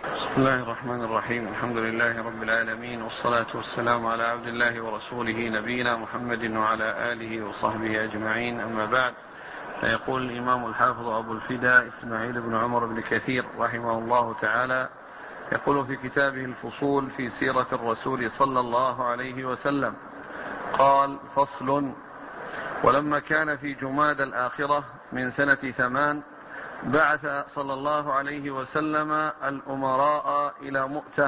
بسم الله الرحمن الرحيم. الحمد لله رب العالمين، والصلاة والسلام على عبد الله ورسوله نبينا محمد وعلى آله وصحبه أجمعين، أما بعد. فيقول الإمام الحافظ أبو الفداء إسماعيل بن عمر بن كثير رحمه الله تعالى، يقول في كتابه الفصول في سيرة الرسول صلى الله عليه وسلم، قال: فصل: ولما كان في جماد الآخرة من سنة 8 بعث صلى الله عليه وسلم الأمراء إلى مؤتة،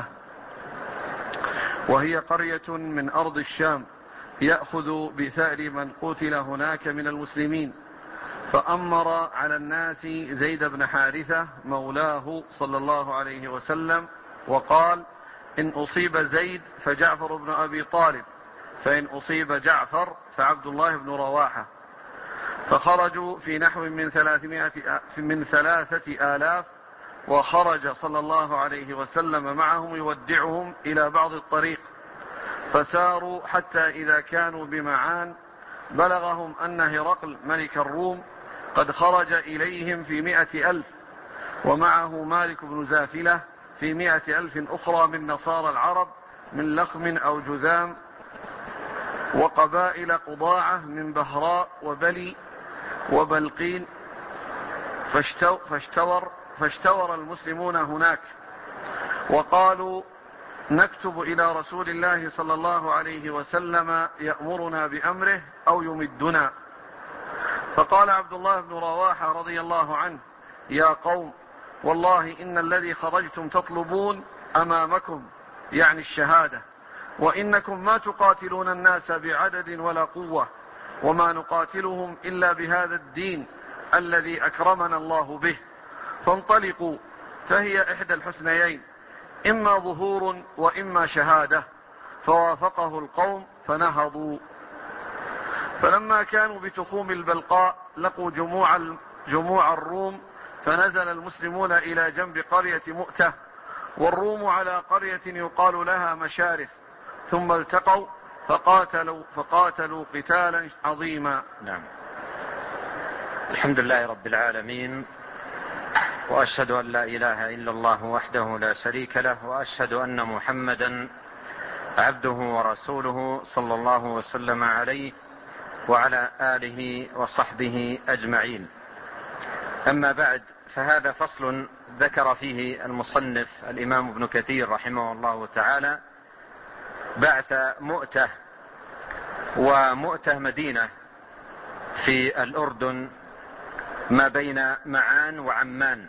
وهي قرية من أرض الشام، يأخذ بثأر من قتل هناك من المسلمين، فأمر على الناس زيد بن حارثة مولاه صلى الله عليه وسلم، وقال: إن أصيب زيد فجعفر بن أبي طالب، فإن أصيب جعفر فعبد الله بن رواحة. فخرجوا في نحو من 3,000، وخرج صلى الله عليه وسلم معهم يودعهم إلى بعض الطريق، فساروا حتى إذا كانوا بمعان بلغهم أن هرقل ملك الروم قد خرج إليهم في 100,000، ومعه مالك بن زافلة في 100,000 أخرى من نصارى العرب من لخم أو جذام، وقبائل قضاعة من بهراء وبلي وبلقين. فاشتور المسلمون هناك، وقالوا: نكتب إلى رسول الله صلى الله عليه وسلم يأمرنا بأمره أو يمدنا. فقال عبد الله بن رواحة رضي الله عنه: يا قوم، والله إن الذي خرجتم تطلبون أمامكم، يعني الشهادة، وإنكم ما تقاتلون الناس بعدد ولا قوة، وما نقاتلهم إلا بهذا الدين الذي أكرمنا الله به، فانطلقوا، فهي إحدى الحسنيين، إما ظهور وإما شهادة. فوافقه القوم فنهضوا. فلما كانوا بتخوم البلقاء لقوا جموع الروم، فنزل المسلمون إلى جنب قرية مؤتة، والروم على قرية يقال لها مشارف، ثم التقوا فقاتلوا قتالا عظيما. نعم. الحمد لله رب العالمين، وأشهد أن لا إله إلا الله وحده لا شريك له، وأشهد أن محمدا عبده ورسوله صلى الله وسلم عليه وعلى آله وصحبه أجمعين. أما بعد، فهذا فصل ذكر فيه المصنف الإمام ابن كثير رحمه الله تعالى بعث مؤتة. ومؤتة مدينة في الأردن ما بين معان وعمان،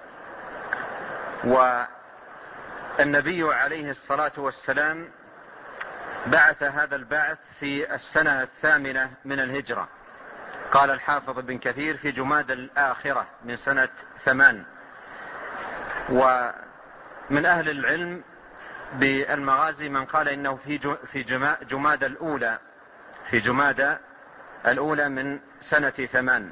والنبي عليه الصلاة والسلام بعث هذا البعث في السنة 8 من الهجرة. قال الحافظ ابن كثير في جماد الآخرة من سنة 8. ومن أهل العلم بالمغازي من قال إنه في جماد الأولى، في جماد الأولى من سنة 8.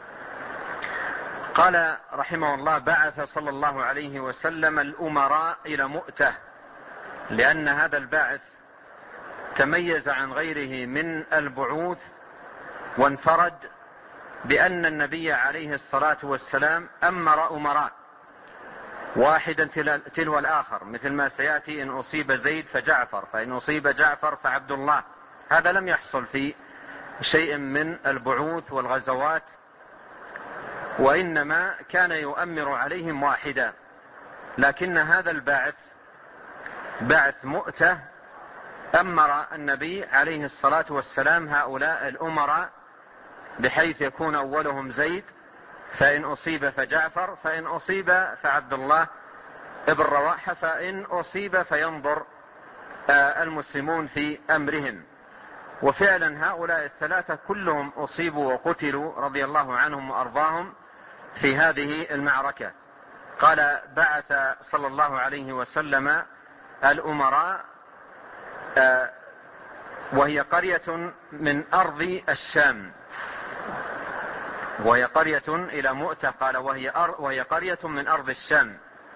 قال رحمه الله: بعث صلى الله عليه وسلم الأمراء إلى مؤتة، لأن هذا البعث تميز عن غيره من البعوث، وانفرد بأن النبي عليه الصلاة والسلام أمر أمراء واحدا تلو الآخر، مثل ما سيأتي: إن أصيب زيد فجعفر، فإن أصيب جعفر فعبد الله. هذا لم يحصل في شيء من البعوث والغزوات، وإنما كان يؤمر عليهم واحدا. لكن هذا البعث، بعث مؤتة، أمر النبي عليه الصلاة والسلام هؤلاء الأمراء، بحيث يكون أولهم زيد، فإن أصيب فجعفر، فإن أصيب فعبد الله ابن رواحة، فإن أصيب فينظر المسلمون في أمرهم. وفعلا هؤلاء الثلاثة كلهم أصيبوا وقتلوا رضي الله عنهم وأرضاهم في هذه المعركة. قال: بعث صلى الله عليه وسلم الأمراء، وهي قرية من أرض الشام، وهي قرية إلى مؤتة. قال: وهي قرية من أرض الشام.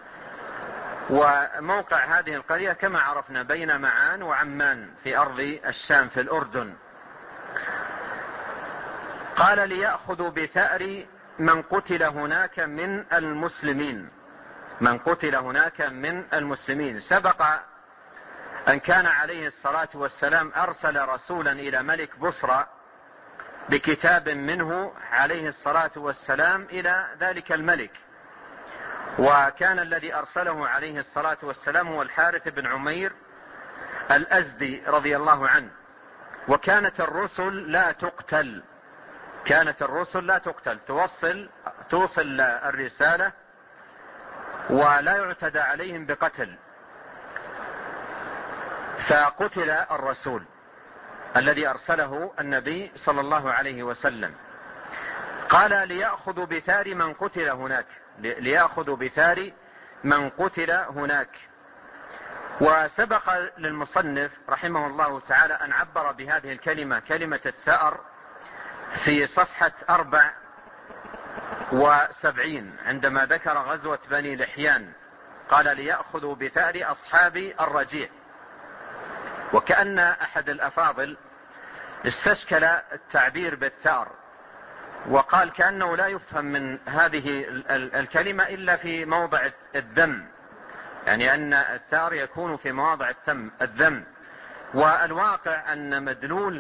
وموقع هذه القرية كما عرفنا بين معان وعمان في أرض الشام في الأردن. قال: ليأخذوا بثأر من قتل هناك من المسلمين، من قتل هناك من المسلمين. سبق أن كان عليه الصلاة والسلام أرسل رسولا إلى ملك بصرى بكتاب منه عليه الصلاة والسلام إلى ذلك الملك، وكان الذي أرسله عليه الصلاة والسلام هو الحارث بن عمير الأزدي رضي الله عنه. وكانت الرسل لا تقتل، توصل الرسالة ولا يعتدى عليهم بقتل. فقتل الرسول الذي أرسله النبي صلى الله عليه وسلم. قال ليأخذوا بثار من قتل هناك. وسبق للمصنف رحمه الله تعالى أن عبر بهذه الكلمة، كلمة الثأر، في صفحة 74 عندما ذكر غزوة بني لحيان، قال ليأخذوا بثأر أصحاب الرجيع. وكأن أحد الأفاضل استشكل التعبير بالثأر، وقال كأنه لا يفهم من هذه الكلمة إلا في موضع الذم، يعني أن الثأر يكون في مواضع الذم. والواقع أن مدلول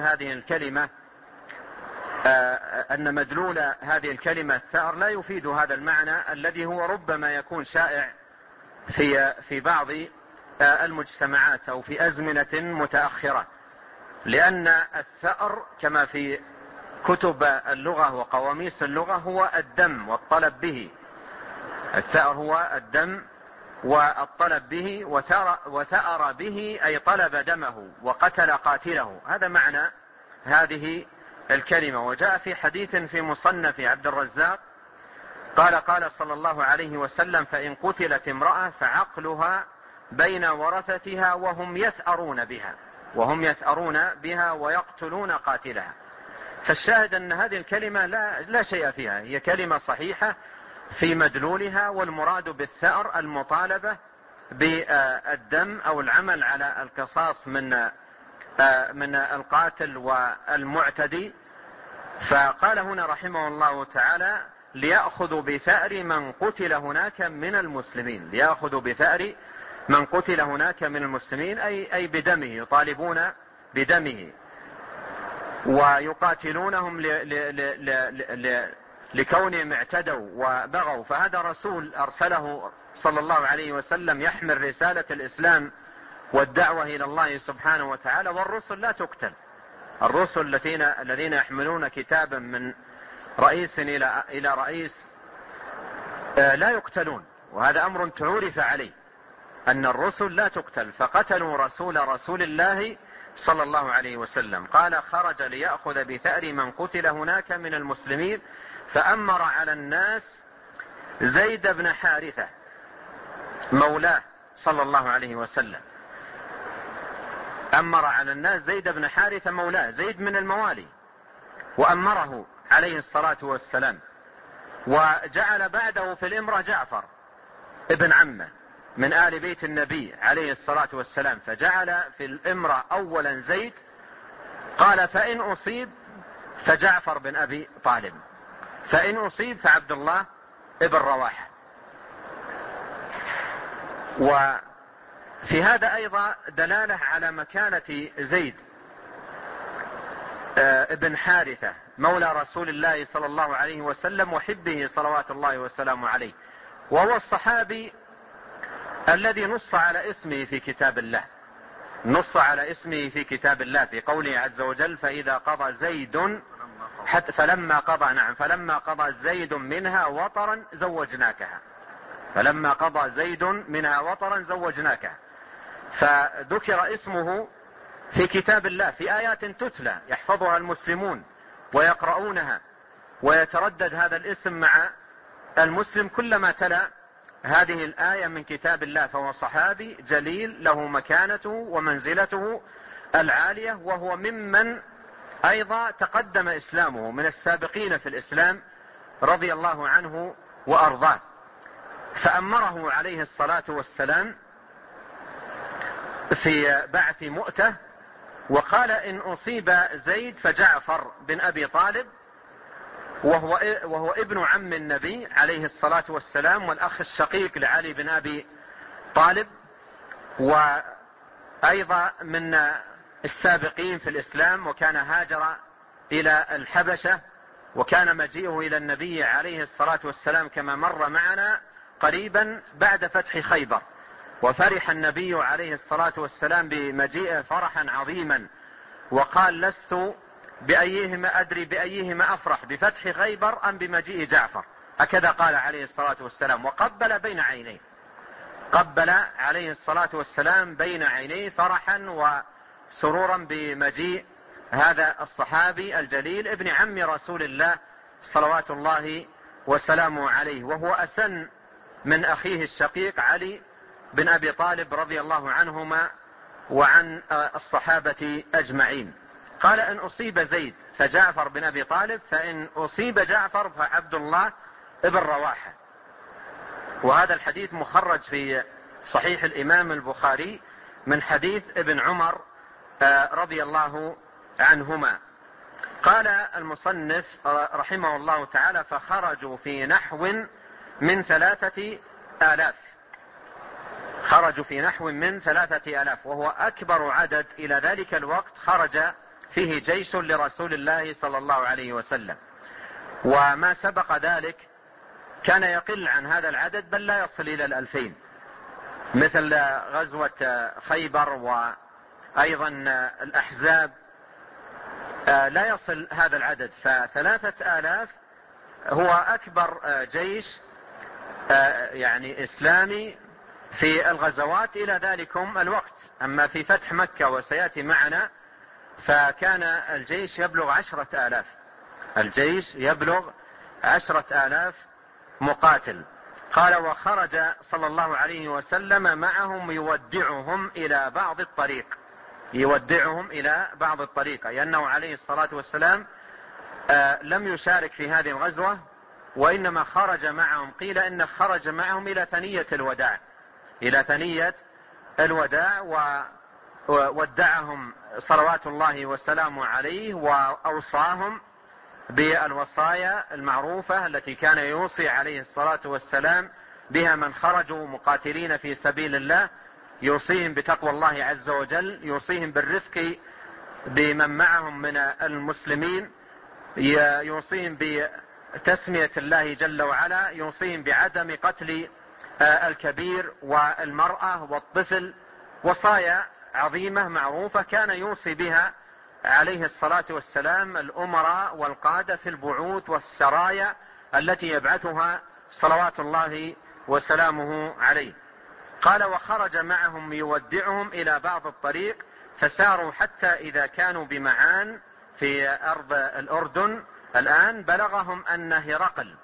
هذه الكلمة الثأر لا يفيد هذا المعنى الذي هو ربما يكون شائع في بعض المجتمعات أو في أزمنة متأخرة. لأن الثأر كما في كتب اللغة وقواميس اللغة هو الدم والطلب به. الثأر هو الدم والطلب به، وثأر به أي طلب دمه وقتل قاتله. هذا معنى هذه الكلمة. وجاء في حديث في مصنف عبد الرزاق قال صلى الله عليه وسلم: فإن قتلت امرأة فعقلها بين ورثتها وهم يثأرون بها ويقتلون قاتلها. فالشاهد أن هذه الكلمة لا شيء فيها، هي كلمة صحيحة في مدلولها، والمراد بالثأر المطالبة بالدم أو العمل على القصاص من القاتل والمعتدي. فقال هنا رحمه الله تعالى: ليأخذوا بثأر من قتل هناك من المسلمين، أي بدمه، يطالبون بدمه ويقاتلونهم لكونهم اعتدوا وبغوا. فهذا رسول أرسله صلى الله عليه وسلم يحمل رسالة الإسلام والدعوة إلى الله سبحانه وتعالى. والرسل لا تقتل، الرسل الذين يحملون كتابا من رئيس إلى رئيس لا يقتلون، وهذا أمر تعرف عليه أن الرسل لا تقتل. فقتلوا رسول الله صلى الله عليه وسلم. قال: خرج ليأخذ بثأر من قتل هناك من المسلمين، فأمر على الناس زيد بن حارثة مولاه صلى الله عليه وسلم. أمر على الناس زيد بن حارثة مولاه، زيد من الموالي، وأمره عليه الصلاة والسلام. وجعل بعده في الإمرة جعفر ابن عمه من آل بيت النبي عليه الصلاة والسلام، فجعل في الإمرة أولا زيد. قال: فإن أصيب فجعفر بن أبي طالب، فإن أصيب فعبد الله ابن رواحة. وفي هذا أيضا دلالة على مكانة زيد ابن حارثة مولى رسول الله صلى الله عليه وسلم وحبه صلوات الله وسلامه عليه. وهو الصحابي الذي نص على اسمه في كتاب الله في قوله عز وجل: فإذا قضى زيد فلما قضى منها وطرا زوجناكها. فذكر اسمه في كتاب الله في آيات تتلى يحفظها المسلمون ويقرؤونها، ويتردد هذا الاسم مع المسلم كلما تلا هذه الآية من كتاب الله. فهو صحابي جليل له مكانته ومنزلته العالية، وهو ممن أيضا تقدم إسلامه من السابقين في الإسلام رضي الله عنه وأرضاه. فأمره عليه الصلاة والسلام في بعث مؤتة، وقال: إن أصيب زيد فجعفر بن أبي طالب وهو ابن عم النبي عليه الصلاة والسلام، والأخ الشقيق لعلي بن أبي طالب، وأيضا من السابقين في الإسلام، وكان هاجر إلى الحبشة، وكان مجيئه إلى النبي عليه الصلاة والسلام كما مر معنا قريبا بعد فتح خيبر، وفرح النبي عليه الصلاة والسلام بمجيئه فرحا عظيما، وقال: لست أدري بأيهما أفرح، بفتح خيبر أم بمجيء جعفر، هكذا قال عليه الصلاة والسلام، وقبل بين عينيه، قبل عليه الصلاة والسلام بين عينيه فرحا وسرورا بمجيء هذا الصحابي الجليل ابن عم رسول الله صلوات الله وسلامه عليه، وهو أسن من أخيه الشقيق علي بن أبي طالب رضي الله عنهما وعن الصحابة أجمعين. قال: إن أصيب زيد فجعفر بن أبي طالب، فإن أصيب جعفر فعبد الله ابن رواحة. وهذا الحديث مخرج في صحيح الإمام البخاري من حديث ابن عمر رضي الله عنهما. قال المصنف رحمه الله تعالى: فخرجوا في نحو من 3000، خرجوا في نحو من 3000، وهو أكبر عدد إلى ذلك الوقت خرج فيه جيش لرسول الله صلى الله عليه وسلم، وما سبق ذلك كان يقل عن هذا العدد، بل لا يصل إلى 2000، مثل غزوة خيبر وأيضا الأحزاب لا يصل هذا العدد. ف3000 هو أكبر جيش يعني إسلامي في الغزوات إلى ذلكم الوقت. أما في فتح مكة وسيأتي معنا فكان الجيش يبلغ 10,000، الجيش يبلغ 10,000 مقاتل. قال: وخرج صلى الله عليه وسلم معهم يودعهم إلى بعض الطريق، يودعهم إلى بعض الطريق، لأنه عليه الصلاة والسلام لم يشارك في هذه الغزوة، وإنما خرج معهم، قيل إنه خرج معهم إلى ثنية الوداع، إلى ثنية الوداع، وودعهم صلوات الله وسلامه عليه، وأوصاهم بالوصايا المعروفة التي كان يوصي عليه الصلاة والسلام بها من خرجوا مقاتلين في سبيل الله، يوصيهم بتقوى الله عز وجل، يوصيهم بالرفق بمن معهم من المسلمين، يوصيهم بتسمية الله جل وعلا، يوصيهم بعدم قتل الكبير والمرأة والطفل، وصايا عظيمة معروفة كان يوصي بها عليه الصلاة والسلام الأمراء والقادة في البعوث والسرايا التي يبعثها صلوات الله وسلامه عليه. قال: وخرج معهم يودعهم إلى بعض الطريق، فساروا حتى إذا كانوا بمعان في أرض الأردن الآن، بلغهم أن هرقل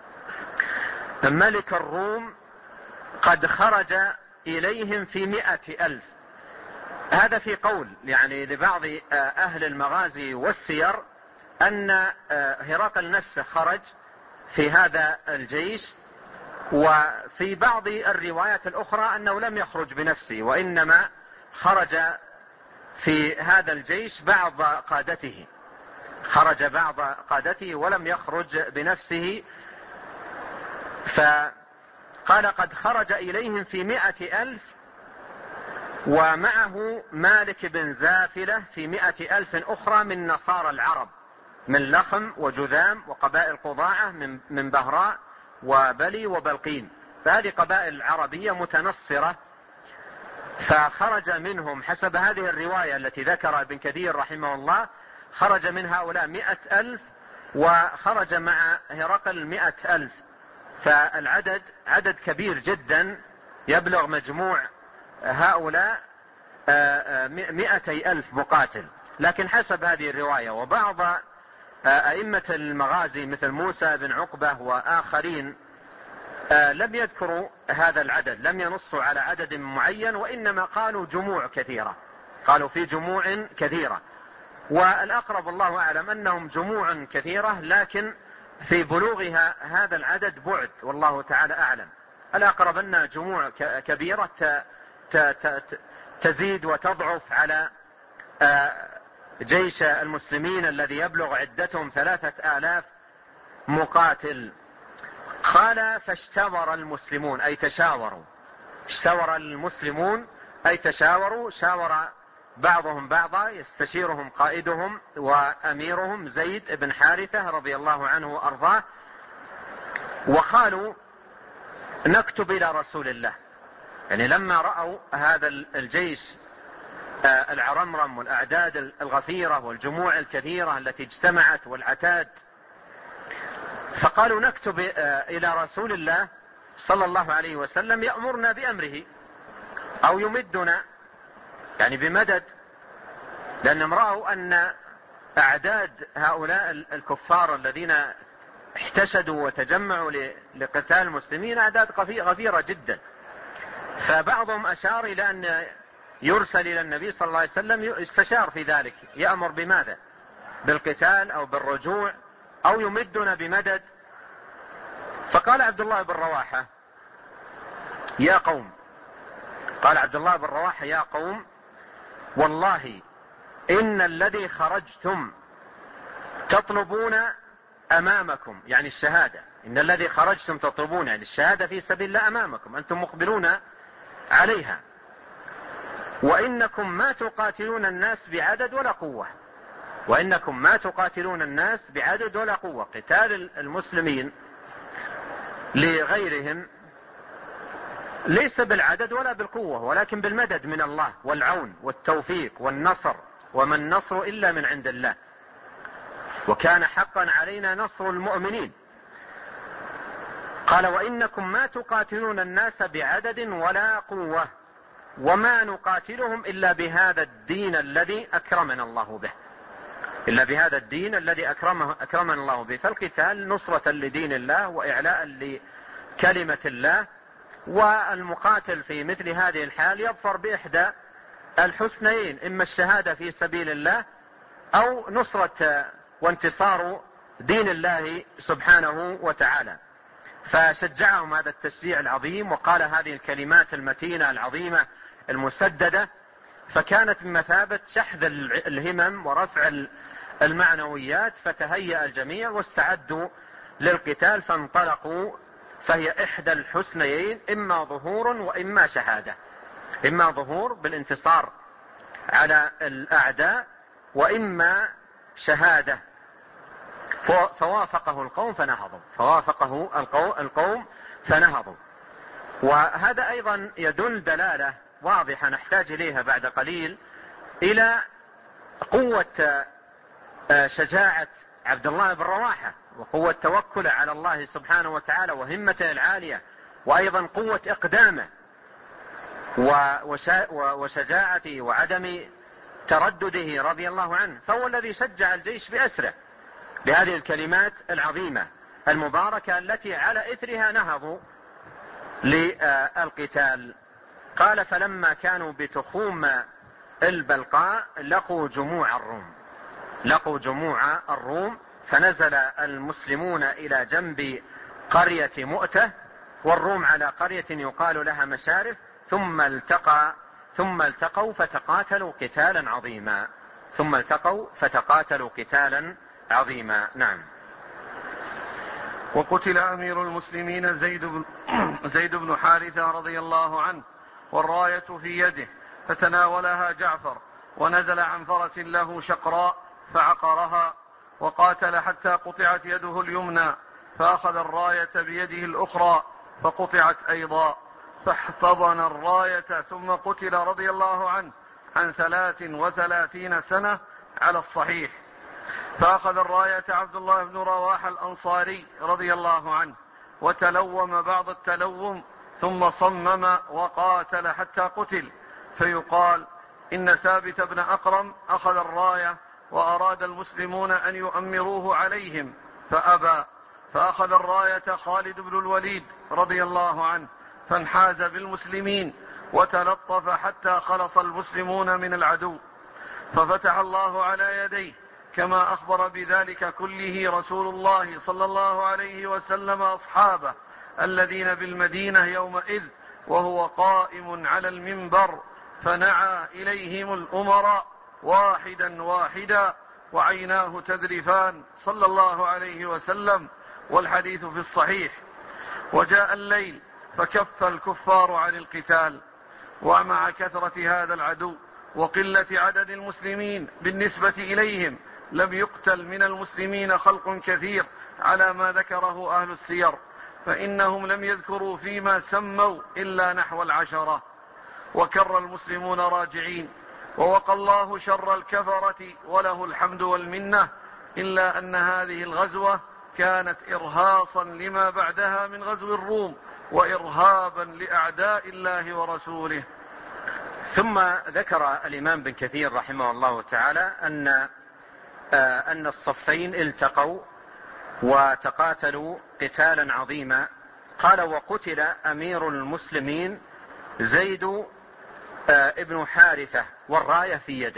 ملك الروم قد خرج إليهم في 100,000. هذا في قول يعني لبعض أهل المغازي والسير أن هرقل نفسه خرج في هذا الجيش، وفي بعض الروايات الأخرى أنه لم يخرج بنفسه، وإنما خرج في هذا الجيش بعض قادته، خرج بعض قادته ولم يخرج بنفسه. فقال: قد خرج إليهم في 100,000، ومعه مالك بن زافلة في 100,000 أخرى من نصارى العرب، من لخم وجذام وقبائل قضاعة من بهراء وبلي وبلقين، فهذه قبائل عربية متنصرة. فخرج منهم حسب هذه الرواية التي ذكر ابن كثير رحمه الله، خرج من هؤلاء 100,000، وخرج مع هرقل 100,000، فالعدد عدد كبير جدا، يبلغ مجموع هؤلاء 200,000 مقاتل. لكن حسب هذه الرواية، وبعض أئمة المغازي مثل موسى بن عقبة وآخرين لم يذكروا هذا العدد، لم ينصوا على عدد معين، وإنما قالوا جموع كثيرة، قالوا في جموع كثيرة، والأقرب الله أعلم أنهم جموع كثيرة، لكن في بلوغها هذا العدد بعد، والله تعالى أعلم. الأقرب أنها جموع كبيرة تزيد وتضعف على جيش المسلمين الذي يبلغ عدتهم 3,000 مقاتل. قال فاشتور المسلمون أي تشاوروا، اشتور المسلمون أي تشاوروا، شاور بعضهم بعضا، يستشيرهم قائدهم وأميرهم زيد بن حارثة رضي الله عنه وأرضاه، وقالوا نكتب إلى رسول الله. يعني لما رأوا هذا الجيش العرمرم والأعداد الغفيرة والجموع الكثيرة التي اجتمعت والعتاد، فقالوا نكتب إلى رسول الله صلى الله عليه وسلم يأمرنا بأمره أو يمدنا، يعني بمدد، لأنهم رأوا أن أعداد هؤلاء الكفار الذين احتشدوا وتجمعوا لقتال المسلمين أعداد غفيرة جدا. فبعضهم أشار إلى أن يرسل إلى النبي صلى الله عليه وسلم يستشار في ذلك، يأمر بماذا؟ بالقتال أو بالرجوع أو يمدنا بمدد. فقال عبد الله بن رواحة يا قوم، قال عبد الله بن رواحة يا قوم والله إن الذي خرجتم تطلبون أمامكم، يعني الشهادة، إن الذي خرجتم تطلبون يعني الشهادة في سبيل الله أمامكم، أنتم مقبلون عليها، وإنكم ما تقاتلون الناس بعدد ولا قوة، وإنكم ما تقاتلون الناس بعدد ولا قوة. قتال المسلمين لغيرهم ليس بالعدد ولا بالقوة، ولكن بالمدد من الله والعون والتوفيق والنصر، وما النصر إلا من عند الله، وكان حقا علينا نصر المؤمنين. قال وإنكم ما تقاتلون الناس بعدد ولا قوة، وما نقاتلهم إلا بهذا الدين الذي أكرمنا الله به، إلا بهذا الدين الذي أكرمنا الله به. فالقتال نصرة لدين الله وإعلاء لكلمة الله، والمقاتل في مثل هذه الحال يظفر بإحدى الحسنيين، إما الشهادة في سبيل الله أو نصرة وانتصار دين الله سبحانه وتعالى. فشجعهم هذا التشجيع العظيم، وقال هذه الكلمات المتينة العظيمة المسددة، فكانت بمثابة شحذ الهمم ورفع المعنويات، فتهيأ الجميع واستعدوا للقتال فانطلقوا. فهي إحدى الحسنيين، إما ظهور وإما شهادة، إما ظهور بالانتصار على الأعداء وإما شهادة. فوافقه القوم فنهضوا، فوافقه القوم فنهضوا. وهذا أيضا يدل دلالة واضحة نحتاج إليها بعد قليل إلى قوة شجاعة عبد الله بن رواحة، وقوة توكله على الله سبحانه وتعالى وهمته العالية، وأيضا قوة إقدامه وشجاعته وعدم تردده رضي الله عنه. فهو الذي شجع الجيش بأسره بهذه الكلمات العظيمة المباركة التي على إثرها نهضوا للقتال. قال فلما كانوا بتخوم البلقاء لقوا جموع الروم فنزل المسلمون إلى جنب قرية مؤتة، والروم على قرية يقال لها مشارف، ثم التقوا فتقاتلوا قتالا عظيما. نعم. وقتل أمير المسلمين زيد بن حارثة رضي الله عنه، والراية في يده، فتناولها جعفر ونزل عن فرس له شقراء فعقرها، وقاتل حتى قطعت يده اليمنى، فأخذ الراية بيده الأخرى فقطعت أيضا، فاحتضن الراية ثم قتل رضي الله عنه عن 33 سنة على الصحيح. فأخذ الراية عبد الله بن رواحة الأنصاري رضي الله عنه، وتلوم بعض التلوم، ثم صمم وقاتل حتى قتل. فيقال إن ثابت بن أقرم أخذ الراية وأراد المسلمون أن يؤمروه عليهم فأبى، فأخذ الراية خالد بن الوليد رضي الله عنه، فانحاز بالمسلمين وتلطف حتى خلص المسلمون من العدو، ففتح الله على يديه كما أخبر بذلك كله رسول الله صلى الله عليه وسلم أصحابه الذين بالمدينة يومئذ وهو قائم على المنبر، فنعى إليهم الأمراء واحدا واحدا وعيناه تذرفان صلى الله عليه وسلم، والحديث في الصحيح. وجاء الليل فكف الكفار عن القتال، ومع كثرة هذا العدو وقلة عدد المسلمين بالنسبة إليهم لم يقتل من المسلمين خلق كثير على ما ذكره أهل السير، فإنهم لم يذكروا فيما سموا إلا نحو 10. وكر المسلمون راجعين، ووقى الله شر الكفرة وله الحمد والمنة، إلا أن هذه الغزوة كانت إرهاصا لما بعدها من غزو الروم وإرهابا لأعداء الله ورسوله. ثم ذكر الإمام بن كثير رحمه الله تعالى أن الصفين التقوا وتقاتلوا قتالا عظيما. قال: وقتل أمير المسلمين زيد ابن حارثة والراية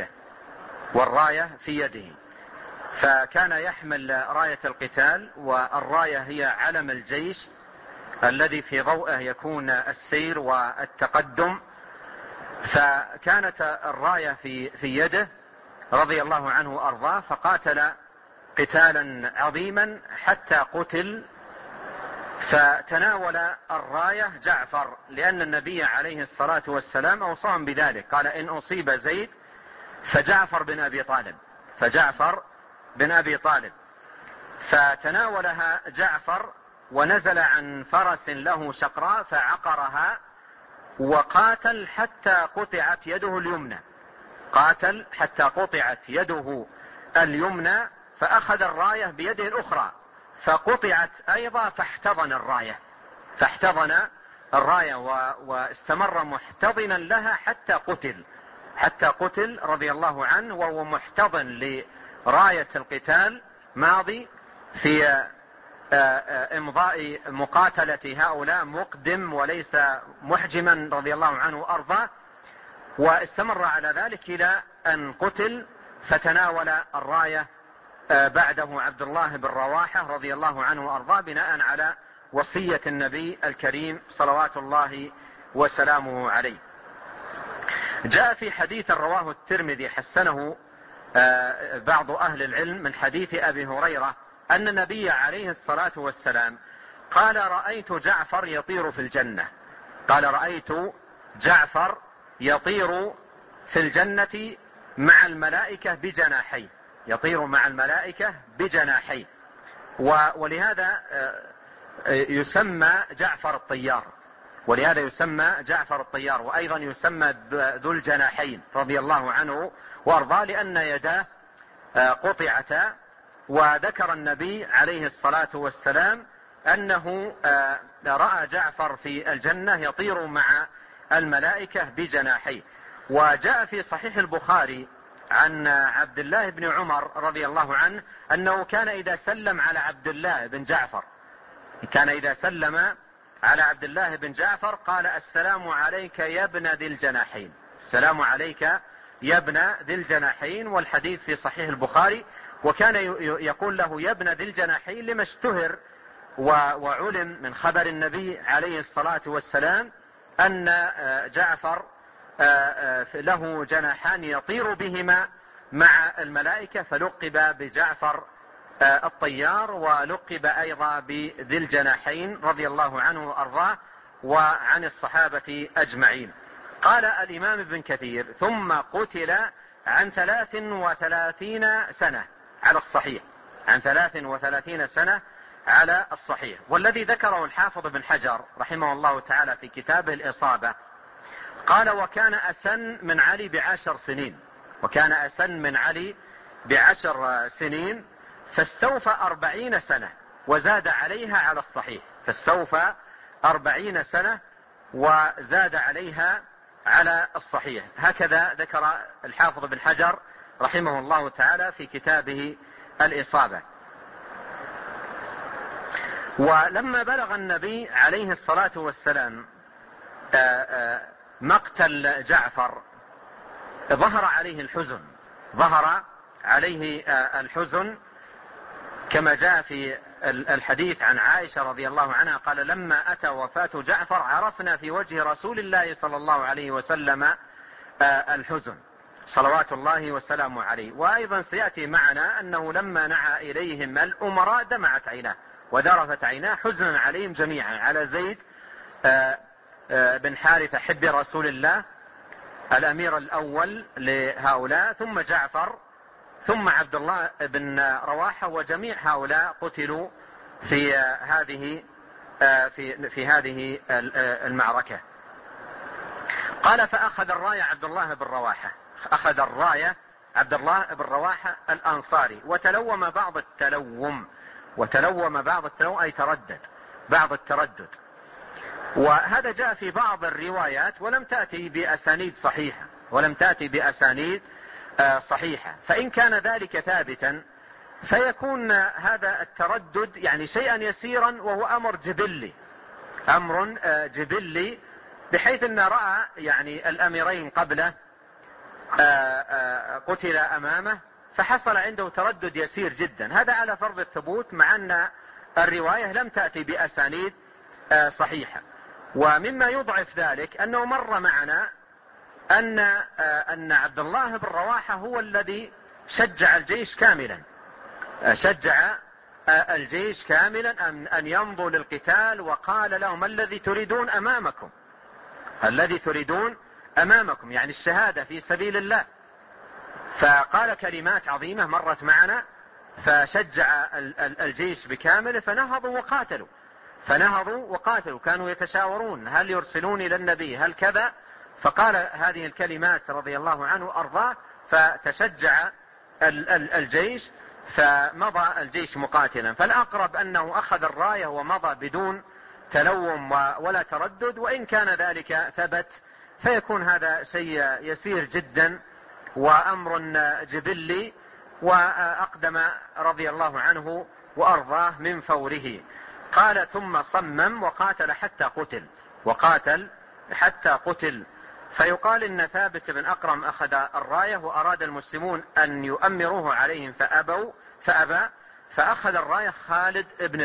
في يده، فكان يحمل راية القتال، والراية هي علم الجيش الذي في ضوءه يكون السير والتقدم، فكانت الراية في يده رضي الله عنه وأرضاه، فقاتل قتالا عظيما حتى قتل. فتناول الراية جعفر، لأن النبي عليه الصلاة والسلام أوصاهم بذلك، قال: إن أصيب زيد فجعفر بن أبي طالب. فتناولها جعفر ونزل عن فرس له شقراء فعقرها، وقاتل حتى قطعت يده اليمنى، فأخذ الراية بيده الأخرى فقطعت أيضا، فاحتضن الراية واستمر محتضنا لها حتى قتل رضي الله عنه، وهو محتضن لراية القتال ماضي في إمضاء مقاتلة هؤلاء، مقدم وليس محجما رضي الله عنه وأرضاه، واستمر على ذلك إلى أن قتل. فتناول الراية بعده عبد الله بن رواحة رضي الله عنه وأرضاه، بناء على وصية النبي الكريم صلوات الله وسلامه عليه. جاء في حديث رواه الترمذي حسنه بعض أهل العلم من حديث أبي هريرة أن النبي عليه الصلاة والسلام قال: رأيت جعفر يطير في الجنة مع الملائكة بجناحيه، ولهذا يسمى جعفر الطيار، وأيضا يسمى ذو الجناحين رضي الله عنه وارضاه، لأن يداه قطعتا. وذكر النبي عليه الصلاة والسلام أنه رأى جعفر في الجنة يطير مع الملائكة بجناحيه. وجاء في صحيح البخاري عن عبد الله بن عمر رضي الله عنه أنه كان إذا سلم على عبد الله بن جعفر قال: السلام عليك يا ابن ذي الجناحين، والحديث في صحيح البخاري. وكان يقول له يا ابن ذي الجناحين لما اشتهر وعلم من خبر النبي عليه الصلاة والسلام أن جعفر له جناحان يطير بهما مع الملائكة، فلقب بجعفر الطيار، ولقب أيضا بذي الجناحين رضي الله عنه وأرضاه وعن الصحابة أجمعين. قال الإمام ابن كثير: ثم قتل عن 33 سنة على الصحيح. والذي ذكره الحافظ بن حجر رحمه الله تعالى في كتابه الإصابة قال: وكان أسن من علي ب10 سنين، فاستوفى 40 سنة وزاد عليها على الصحيح، 40 سنة وزاد عليها على الصحيح. هكذا ذكر الحافظ بن حجر رحمه الله تعالى في كتابه الإصابة. ولما بلغ النبي عليه الصلاة والسلام مقتل جعفر ظهر عليه الحزن كما جاء في الحديث عن عائشة رضي الله عنها قال: لما أتى وفاة جعفر عرفنا في وجه رسول الله صلى الله عليه وسلم الحزن صلوات الله وسلامه عليه. وأيضا سيأتي معنا أنه لما نعى إليهم الأمراء دمعت عيناه، وذرفت عيناه حزنا عليهم جميعا، على زيد بن حارثة حب رسول الله الأمير الأول لهؤلاء، ثم جعفر، ثم عبد الله بن رواحة، وجميع هؤلاء قتلوا في هذه المعركة. قال فأخذ الراية عبد الله بن رواحة، أخذ الراية عبد الله بن رواحة الأنصاري، وتلوم بعض التلوم، أي تردد بعض التردد، وهذا جاء في بعض الروايات ولم تأتي بأسانيد صحيحة. فإن كان ذلك ثابتا فيكون هذا التردد يعني شيئا يسيرا، وهو أمر جبلي، بحيث أن رأى يعني الأميرين قبله قتل أمامه، فحصل عنده تردد يسير جدا. هذا على فرض الثبوت، مع أن الرواية لم تأتي بأسانيد صحيحة. ومما يضعف ذلك أنه مر معنا أن عبد الله بن رواحة هو الذي شجع الجيش كاملا أن يمضوا للقتال، وقال لهم الذي تريدون أمامكم، يعني الشهادة في سبيل الله. فقال كلمات عظيمة مرت معنا، فشجع الجيش بكامله، فنهضوا وقاتلوا. كانوا يتشاورون هل يرسلون إلى النبي هل كذا، فقال هذه الكلمات رضي الله عنه أرضاه، فتشجع الجيش، فمضى الجيش مقاتلا. فالأقرب أنه أخذ الراية ومضى بدون تلوم ولا تردد، وإن كان ذلك ثبت فيكون هذا شيء يسير جدا وأمر جبلي، وأقدم رضي الله عنه وأرضاه من فوره. قال ثم صمم وقاتل حتى قتل. فيقال إن ثابت بن أقرم أخذ الراية، وأراد المسلمون أن يؤمروه عليهم فأبى، فأخذ الراية خالد بن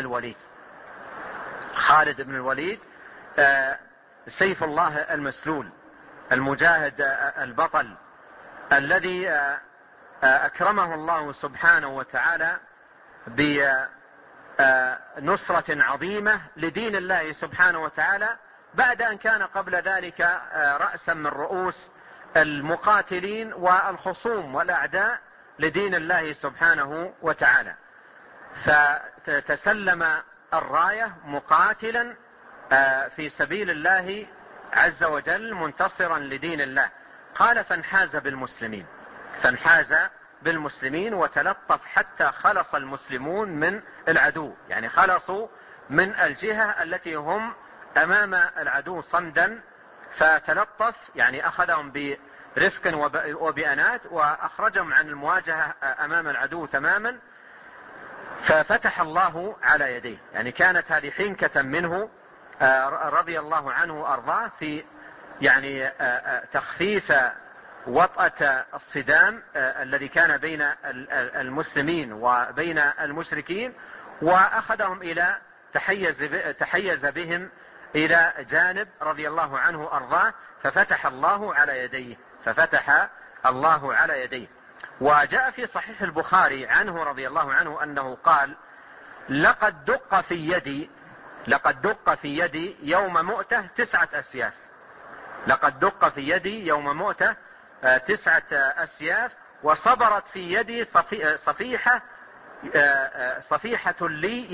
الوليد سيف الله المسلول، المجاهد البطل، الذي أكرمه الله سبحانه وتعالى بنصرة عظيمة لدين الله سبحانه وتعالى، بعد أن كان قبل ذلك رأسا من رؤوس المقاتلين والخصوم والأعداء لدين الله سبحانه وتعالى. فتسلم الراية مقاتلا في سبيل الله عز وجل منتصرا لدين الله. قال فانحاز بالمسلمين وتلطف حتى خلص المسلمون من العدو، يعني خلصوا من الجهة التي هم أمام العدو صمدا، فتلطف يعني أخذهم برفق وبأنات وأخرجهم عن المواجهة أمام العدو تماما، ففتح الله على يديه. يعني كانت هذه حنكة منه رضي الله عنه وأرضاه في يعني تخفيف وطأة الصدام الذي كان بين المسلمين وبين المشركين، وأخذهم إلى تحيز بهم إلى جانب رضي الله عنه أرضاه، ففتح الله على يديه. وجاء في صحيح البخاري عنه رضي الله عنه أنه قال لقد دق في يدي يوم مؤتة 9 أسياف. لقد دق في يدي يوم مؤتة 9 أسياف، وصبرت في يدي صفيحة لي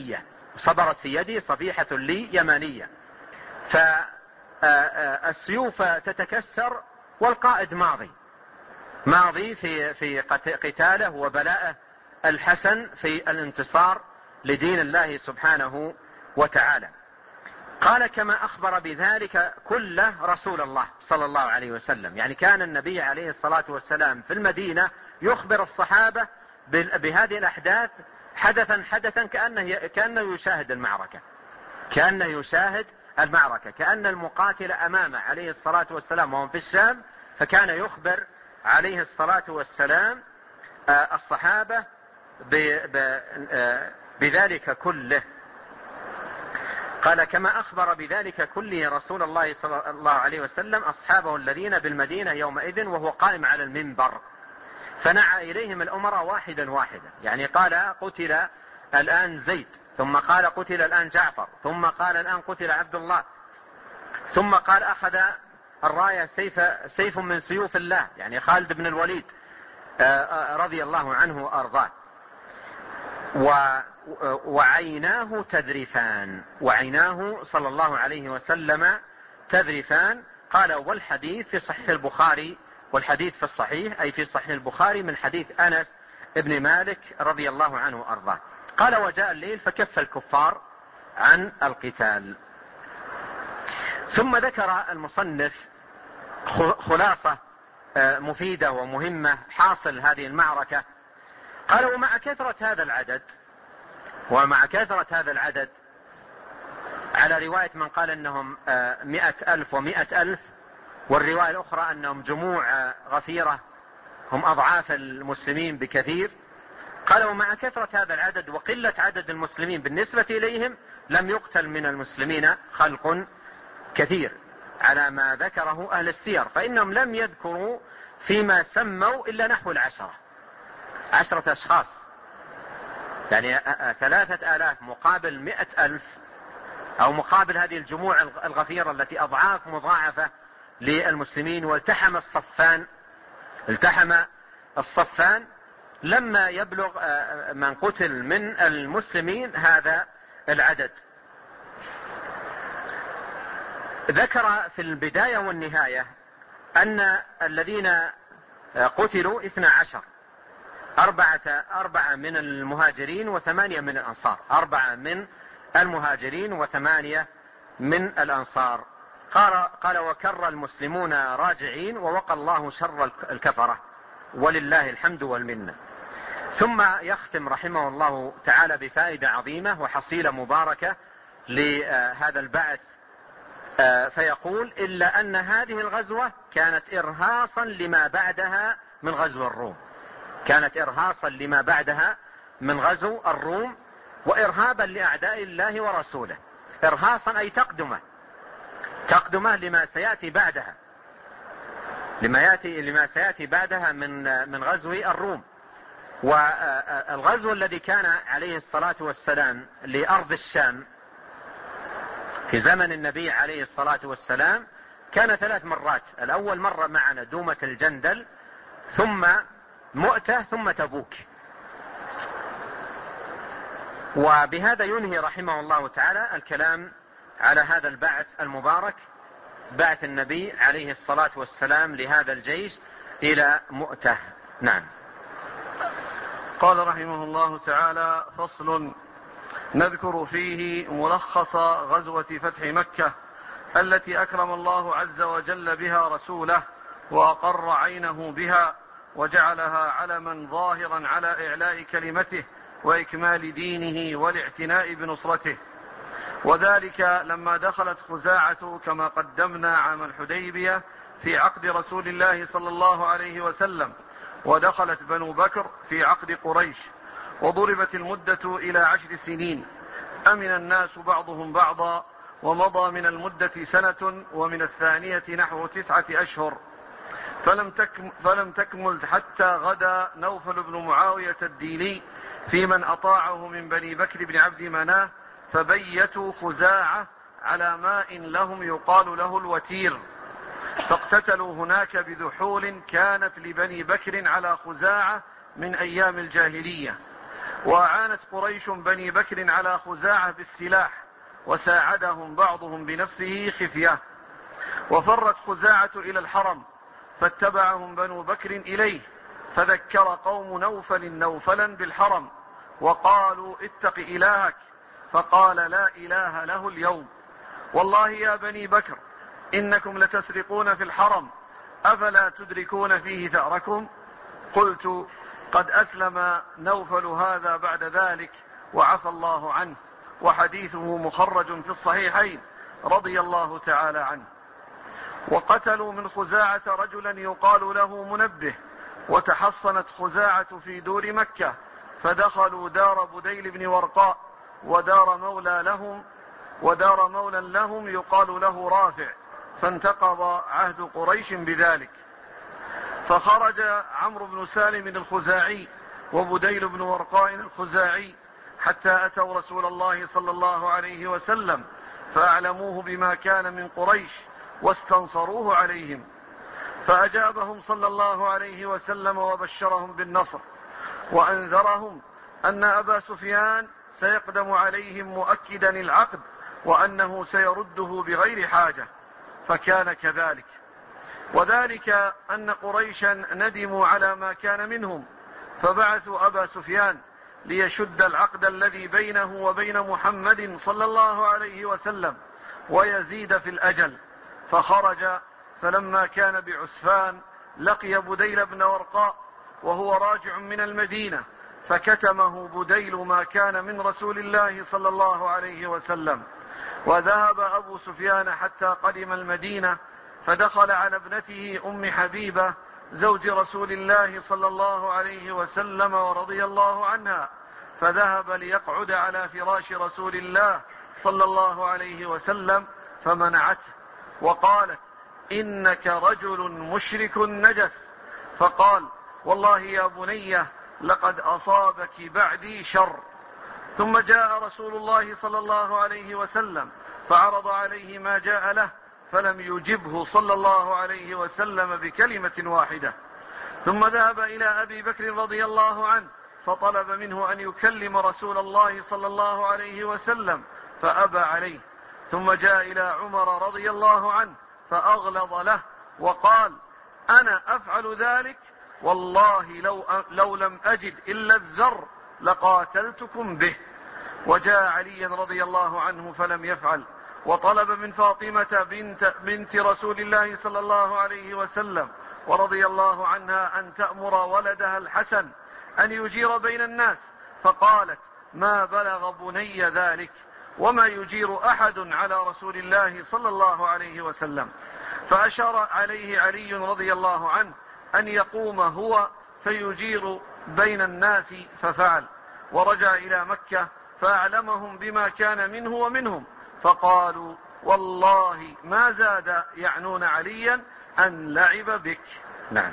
يمانية. فالسيوف تتكسر والقائد ماضي في قتاله وبلاءه الحسن في الانتصار لدين الله سبحانه وتعالى. قال كما أخبر بذلك كله رسول الله صلى الله عليه وسلم. يعني كان النبي عليه الصلاة والسلام في المدينة يخبر الصحابة بهذه الأحداث حدثا كأنه يشاهد المعركة، كأن المقاتل أمامه عليه الصلاة والسلام وهم في الشام، فكان يخبر عليه الصلاة والسلام الصحابة بذلك كله. قال كما أخبر بذلك كله رسول الله صلى الله عليه وسلم أصحابه الذين بالمدينة يومئذ وهو قائم على المنبر، فنعى إليهم الأمراء واحدا. يعني قال قتل الآن زيد ثم قال قتل الآن جعفر، ثم قال الآن قتل عبد الله، ثم قال أخذ الراية سيف من سيوف الله، يعني خالد بن الوليد رضي الله عنه وأرضاه. وعيناه تذرفان، وعيناه صلى الله عليه وسلم تذرفان. قال والحديث في صحيح البخاري، والحديث في الصحيح أي في صحيح البخاري من حديث أنس ابن مالك رضي الله عنه وأرضاه. قال وجاء الليل فكف الكفار عن القتال. ثم ذكر المصنف خلاصة مفيدة ومهمة حاصل هذه المعركة. قال ومع كثرة هذا العدد على رواية من قال أنهم 100,000 و100,000، والرواية الأخرى أنهم جموع غفيرة هم أضعاف المسلمين بكثير. قال ومع كثرة هذا العدد وقلة عدد المسلمين بالنسبة إليهم لم يقتل من المسلمين خلق كثير على ما ذكره أهل السير، فإنهم لم يذكروا فيما سموا إلا نحو 10 أشخاص، يعني 3,000 مقابل 100,000، أو مقابل هذه الجموع الغفيرة التي أضعاف مضاعفة للمسلمين. والتحم الصفان لما يبلغ من قتل من المسلمين هذا العدد. ذكر في البداية والنهاية أن الذين قتلوا 12، 4 من المهاجرين و8 من الأنصار، 4 من المهاجرين و8 من الأنصار. قال وكر المسلمون راجعين ووقى الله شر الكفرة ولله الحمد والمنة. ثم يختم رحمه الله تعالى بفائدة عظيمة وحصيلة مباركة لهذا البعث، فيقول إلا أن هذه الغزوة كانت إرهاصا لما بعدها من غزو الروم، كانت إرهاصا لما بعدها من غزو الروم وإرهابا لأعداء الله ورسوله. إرهاصا أي تقدمة لما سيأتي بعدها، لما سيأتي بعدها من غزو الروم. والغزو الذي كان عليه الصلاة والسلام لأرض الشام في زمن النبي عليه الصلاة والسلام كان 3 مرات. الأول مرة معنا دومة الجندل، ثم مؤتة، ثم تبوك. وبهذا ينهي رحمه الله تعالى الكلام على هذا البعث المبارك، بعث النبي عليه الصلاة والسلام لهذا الجيش إلى مؤتة. نعم. قال رحمه الله تعالى: فصل، نذكر فيه ملخص غزوة فتح مكة التي أكرم الله عز وجل بها رسوله وأقر عينه بها وجعلها علما ظاهرا على إعلاء كلمته وإكمال دينه والاعتناء بنصرته. وذلك لما دخلت خزاعة كما قدمنا عام الحديبية في عقد رسول الله صلى الله عليه وسلم، ودخلت بنو بكر في عقد قريش، وضربت المدة إلى 10 سنين، أمن الناس بعضهم بعضا، ومضى من المدة 1 سنة، ومن الثانية نحو 9 أشهر، فلم تكمل حتى غدا نوفل بن معاوية الديلي في من أطاعه من بني بكر بن عبد مناف، فبيتوا خزاعة على ماء لهم يقال له الوتير، فاقتتلوا هناك بذحول كانت لبني بكر على خزاعة من أيام الجاهلية. وأعانت قريش بني بكر على خزاعة بالسلاح، وساعدهم بعضهم بنفسه خفية. وفرت خزاعة إلى الحرم، فاتبعهم بنو بكر إليه، فذكر قوم نوفل نوفلا بالحرم وقالوا: اتق إلهك، فقال: لا إله له اليوم. والله يا بني بكر إنكم لتسرقون في الحرم، أفلا تدركون فيه ثأركم؟ قلت: قد أسلم نوفل هذا بعد ذلك وعفى الله عنه، وحديثه مخرج في الصحيحين رضي الله تعالى عنه. وقتلوا من خزاعة رجلا يقال له منبه، وتحصنت خزاعة في دور مكة، فدخلوا دار بديل بن ورقاء ودار مولى لهم يقال له رافع، فانتقض عهد قريش بذلك. فخرج عمرو بن سالم الخزاعي وبديل بن ورقاء الخزاعي حتى أتوا رسول الله صلى الله عليه وسلم فأعلموه بما كان من قريش واستنصروه عليهم، فأجابهم صلى الله عليه وسلم وبشرهم بالنصر، وأنذرهم أن أبا سفيان سيقدم عليهم مؤكدا العقد، وأنه سيرده بغير حاجة، فكان كذلك. وذلك أن قريشا ندموا على ما كان منهم، فبعثوا أبا سفيان ليشد العقد الذي بينه وبين محمد صلى الله عليه وسلم ويزيد في الأجل، فخرج، فلما كان بعسفان لقي بديل بن ورقاء وهو راجع من المدينة، فكتمه بديل ما كان من رسول الله صلى الله عليه وسلم. وذهب أبو سفيان حتى قدم المدينة، فدخل على ابنته أم حبيبة زوج رسول الله صلى الله عليه وسلم ورضي الله عنها، فذهب ليقعد على فراش رسول الله صلى الله عليه وسلم فمنعته، وقالت: إنك رجل مشرك نجس. فقال: والله يا بنية لقد أصابك بعدي شر. ثم جاء رسول الله صلى الله عليه وسلم فعرض عليه ما جاء له، فلم يجبه صلى الله عليه وسلم بكلمة واحدة. ثم ذهب إلى أبي بكر رضي الله عنه فطلب منه أن يكلم رسول الله صلى الله عليه وسلم فأبى عليه. ثم جاء إلى عمر رضي الله عنه فأغلظ له وقال: أنا أفعل ذلك، والله لو لم أجد إلا الذر لقاتلتكم به. وجاء علي رضي الله عنه فلم يفعل، وطلب من فاطمة بنت رسول الله صلى الله عليه وسلم ورضي الله عنها أن تأمر ولدها الحسن أن يجير بين الناس، فقالت: ما بلغ بني ذلك، وما يجير أحد على رسول الله صلى الله عليه وسلم. فأشار عليه علي رضي الله عنه أن يقوم هو فيجير بين الناس، ففعل، ورجع إلى مكة فأعلمهم بما كان منه ومنهم، فقالوا: والله ما زاد يعنون عليا أن لعب بك. نعم.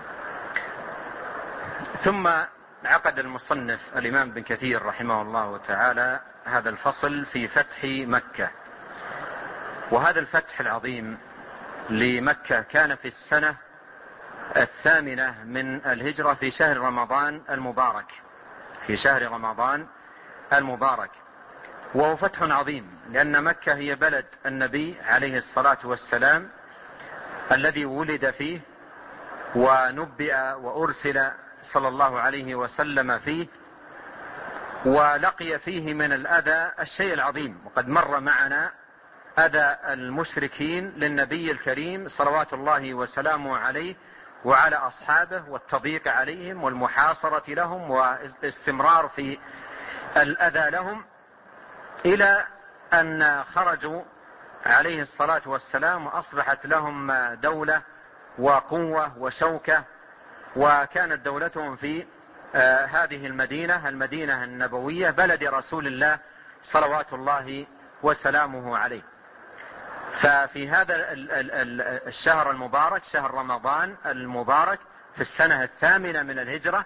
ثم عقد المصنف الإمام بن كثير رحمه الله تعالى هذا الفصل في فتح مكة. وهذا الفتح العظيم لمكة كان في السنة 8 من الهجرة في شهر رمضان المبارك، في شهر رمضان المبارك. وهو فتح عظيم لأن مكة هي بلد النبي عليه الصلاة والسلام الذي ولد فيه ونبئ وأرسل صلى الله عليه وسلم فيه، ولقي فيه من الأذى الشيء العظيم. وقد مر معنا أذى المشركين للنبي الكريم صلوات الله وسلامه عليه وعلى أصحابه، والتضييق عليهم والمحاصرة لهم والاستمرار في الأذى لهم، إلى أن خرجوا عليه الصلاة والسلام وأصبحت لهم دولة وقوة وشوكة، وكانت دولتهم في هذه المدينة النبوية بلد رسول الله صلوات الله وسلامه عليه. ففي هذا الشهر المبارك، شهر رمضان المبارك، في السنة 8 من الهجرة،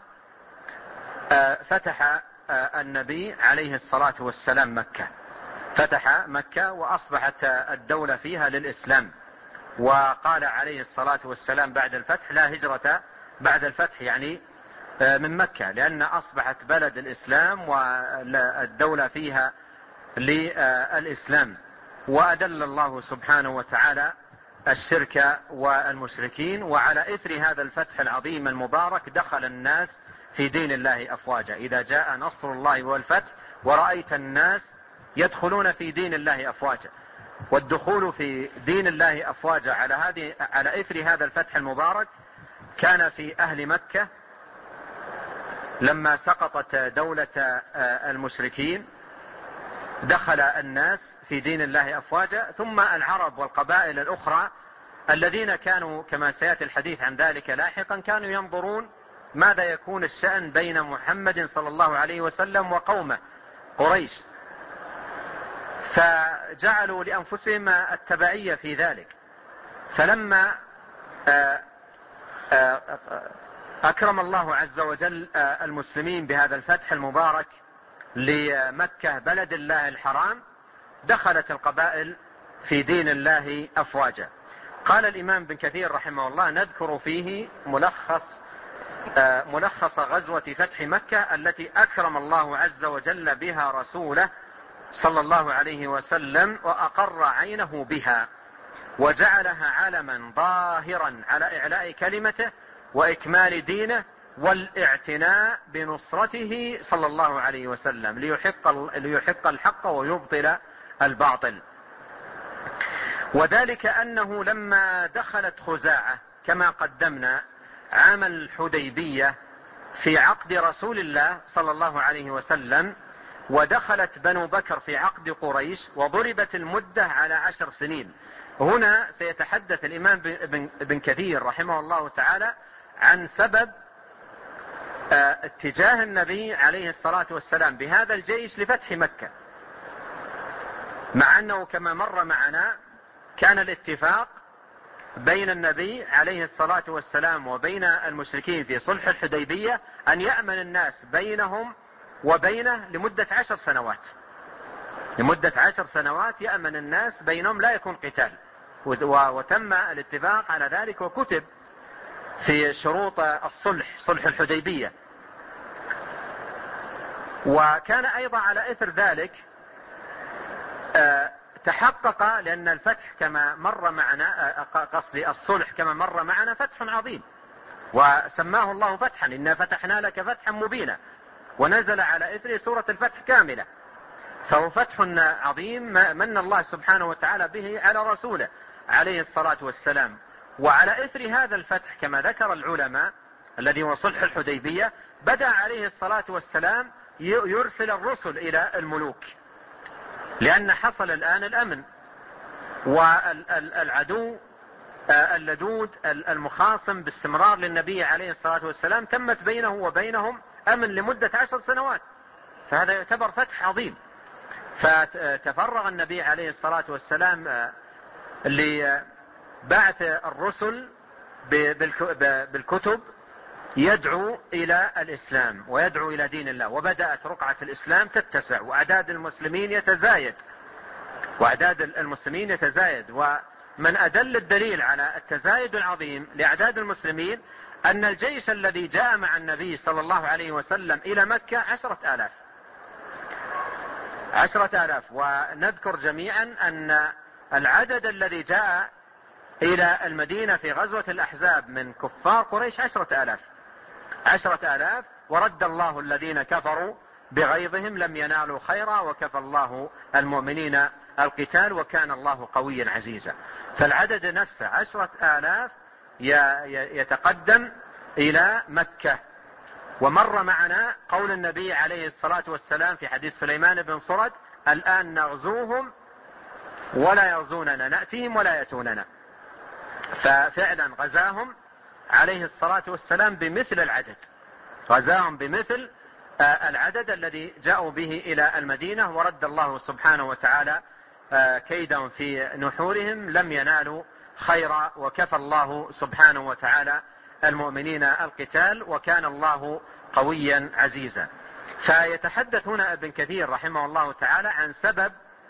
فتح النبي عليه الصلاة والسلام مكة، فتح مكة وأصبحت الدولة فيها للإسلام. وقال عليه الصلاة والسلام بعد الفتح: لا هجرة بعد الفتح، يعني من مكة، لأن أصبحت بلد الإسلام والدولة فيها للإسلام. وأدل الله سبحانه وتعالى الشرك والمشركين، وعلى إثر هذا الفتح العظيم المبارك دخل الناس في دين الله أفواجا. إذا جاء نصر الله والفتح ورأيت الناس يدخلون في دين الله أفواجا. والدخول في دين الله أفواجا على إثر هذا الفتح المبارك كان في أهل مكة لما سقطت دولة المشركين، دخل الناس في دين الله أفواجا. ثم العرب والقبائل الأخرى الذين كانوا، كما سيأتي الحديث عن ذلك لاحقا، كانوا ينظرون ماذا يكون الشأن بين محمد صلى الله عليه وسلم وقومه قريش، فجعلوا لأنفسهم التبعية في ذلك. فلما أكرم الله عز وجل المسلمين بهذا الفتح المبارك لمكة بلد الله الحرام دخلت القبائل في دين الله أفواجا. قال الإمام بن كثير رحمه الله: نذكر فيه ملخص غزوة فتح مكة التي أكرم الله عز وجل بها رسوله صلى الله عليه وسلم وأقر عينه بها وجعلها علما ظاهرا على إعلاء كلمته وإكمال دينه والاعتناء بنصرته صلى الله عليه وسلم ليحق الحق ويبطل الباطل. وذلك أنه لما دخلت خزاعة كما قدمنا عام الحديبية في عقد رسول الله صلى الله عليه وسلم، ودخلت بنو بكر في عقد قريش، وضربت المدة على 10 سنين. هنا سيتحدث الإمام بن كثير رحمه الله تعالى عن سبب اتجاه النبي عليه الصلاة والسلام بهذا الجيش لفتح مكة، مع أنه كما مر معنا كان الاتفاق بين النبي عليه الصلاة والسلام وبين المشركين في صلح الحديبية أن يأمن الناس بينهم وبينه لمدة 10 سنوات. لمدة 10 سنوات يأمن الناس بينهم، لا يكون قتال، وتم الاتفاق على ذلك وكتب في شروط الصلح، صلح الحديبية. وكان أيضا على إثر ذلك تحقق، لأن الفتح كما مر معنا، قصدي الصلح كما مر معنا فتح عظيم، وسماه الله فتحا: إنا فتحنا لك فتحا مبينا، ونزل على إثره سورة الفتح كاملة. فهو فتح عظيم من الله سبحانه وتعالى به على رسوله عليه الصلاة والسلام. وعلى إثر هذا الفتح كما ذكر العلماء الذي هو صلح الحديبية، بدأ عليه الصلاة والسلام يرسل الرسل إلى الملوك، لأن حصل الآن الأمن، والعدو اللدود المخاصم باستمرار للنبي عليه الصلاة والسلام تمت بينه وبينهم أمن لمدة 10 سنوات، فهذا يعتبر فتح عظيم. فتفرغ النبي عليه الصلاة والسلام لبعث الرسل بالكتب يدعو إلى الإسلام ويدعو إلى دين الله، وبدأت رقعة الإسلام تتسع وأعداد المسلمين يتزايد. ومن أدل الدليل على التزايد العظيم لأعداد المسلمين أن الجيش الذي جاء مع النبي صلى الله عليه وسلم إلى مكة 10,000. ونذكر جميعا أن العدد الذي جاء إلى المدينة في غزوة الأحزاب من كفار قريش 10,000. ورد الله الذين كفروا بغيظهم لم ينالوا خيرا وكفى الله المؤمنين القتال وكان الله قويا عزيزا. فالعدد نفسه 10,000 يتقدم إلى مكة. ومر معنا قول النبي عليه الصلاة والسلام في حديث سليمان بن صرد: الآن نغزوهم ولا يغزوننا، نأتيهم ولا يأتوننا. ففعلا غزاهم عليه الصلاة والسلام بمثل العدد، غزاهم بمثل العدد الذي جاءوا به إلى المدينة، ورد الله سبحانه وتعالى كيدهم في نحورهم، لم ينالوا خيرا وكفى الله سبحانه وتعالى المؤمنين القتال وكان الله قويا عزيزا. فيتحدث هنا ابن كثير رحمه الله تعالى عن سبب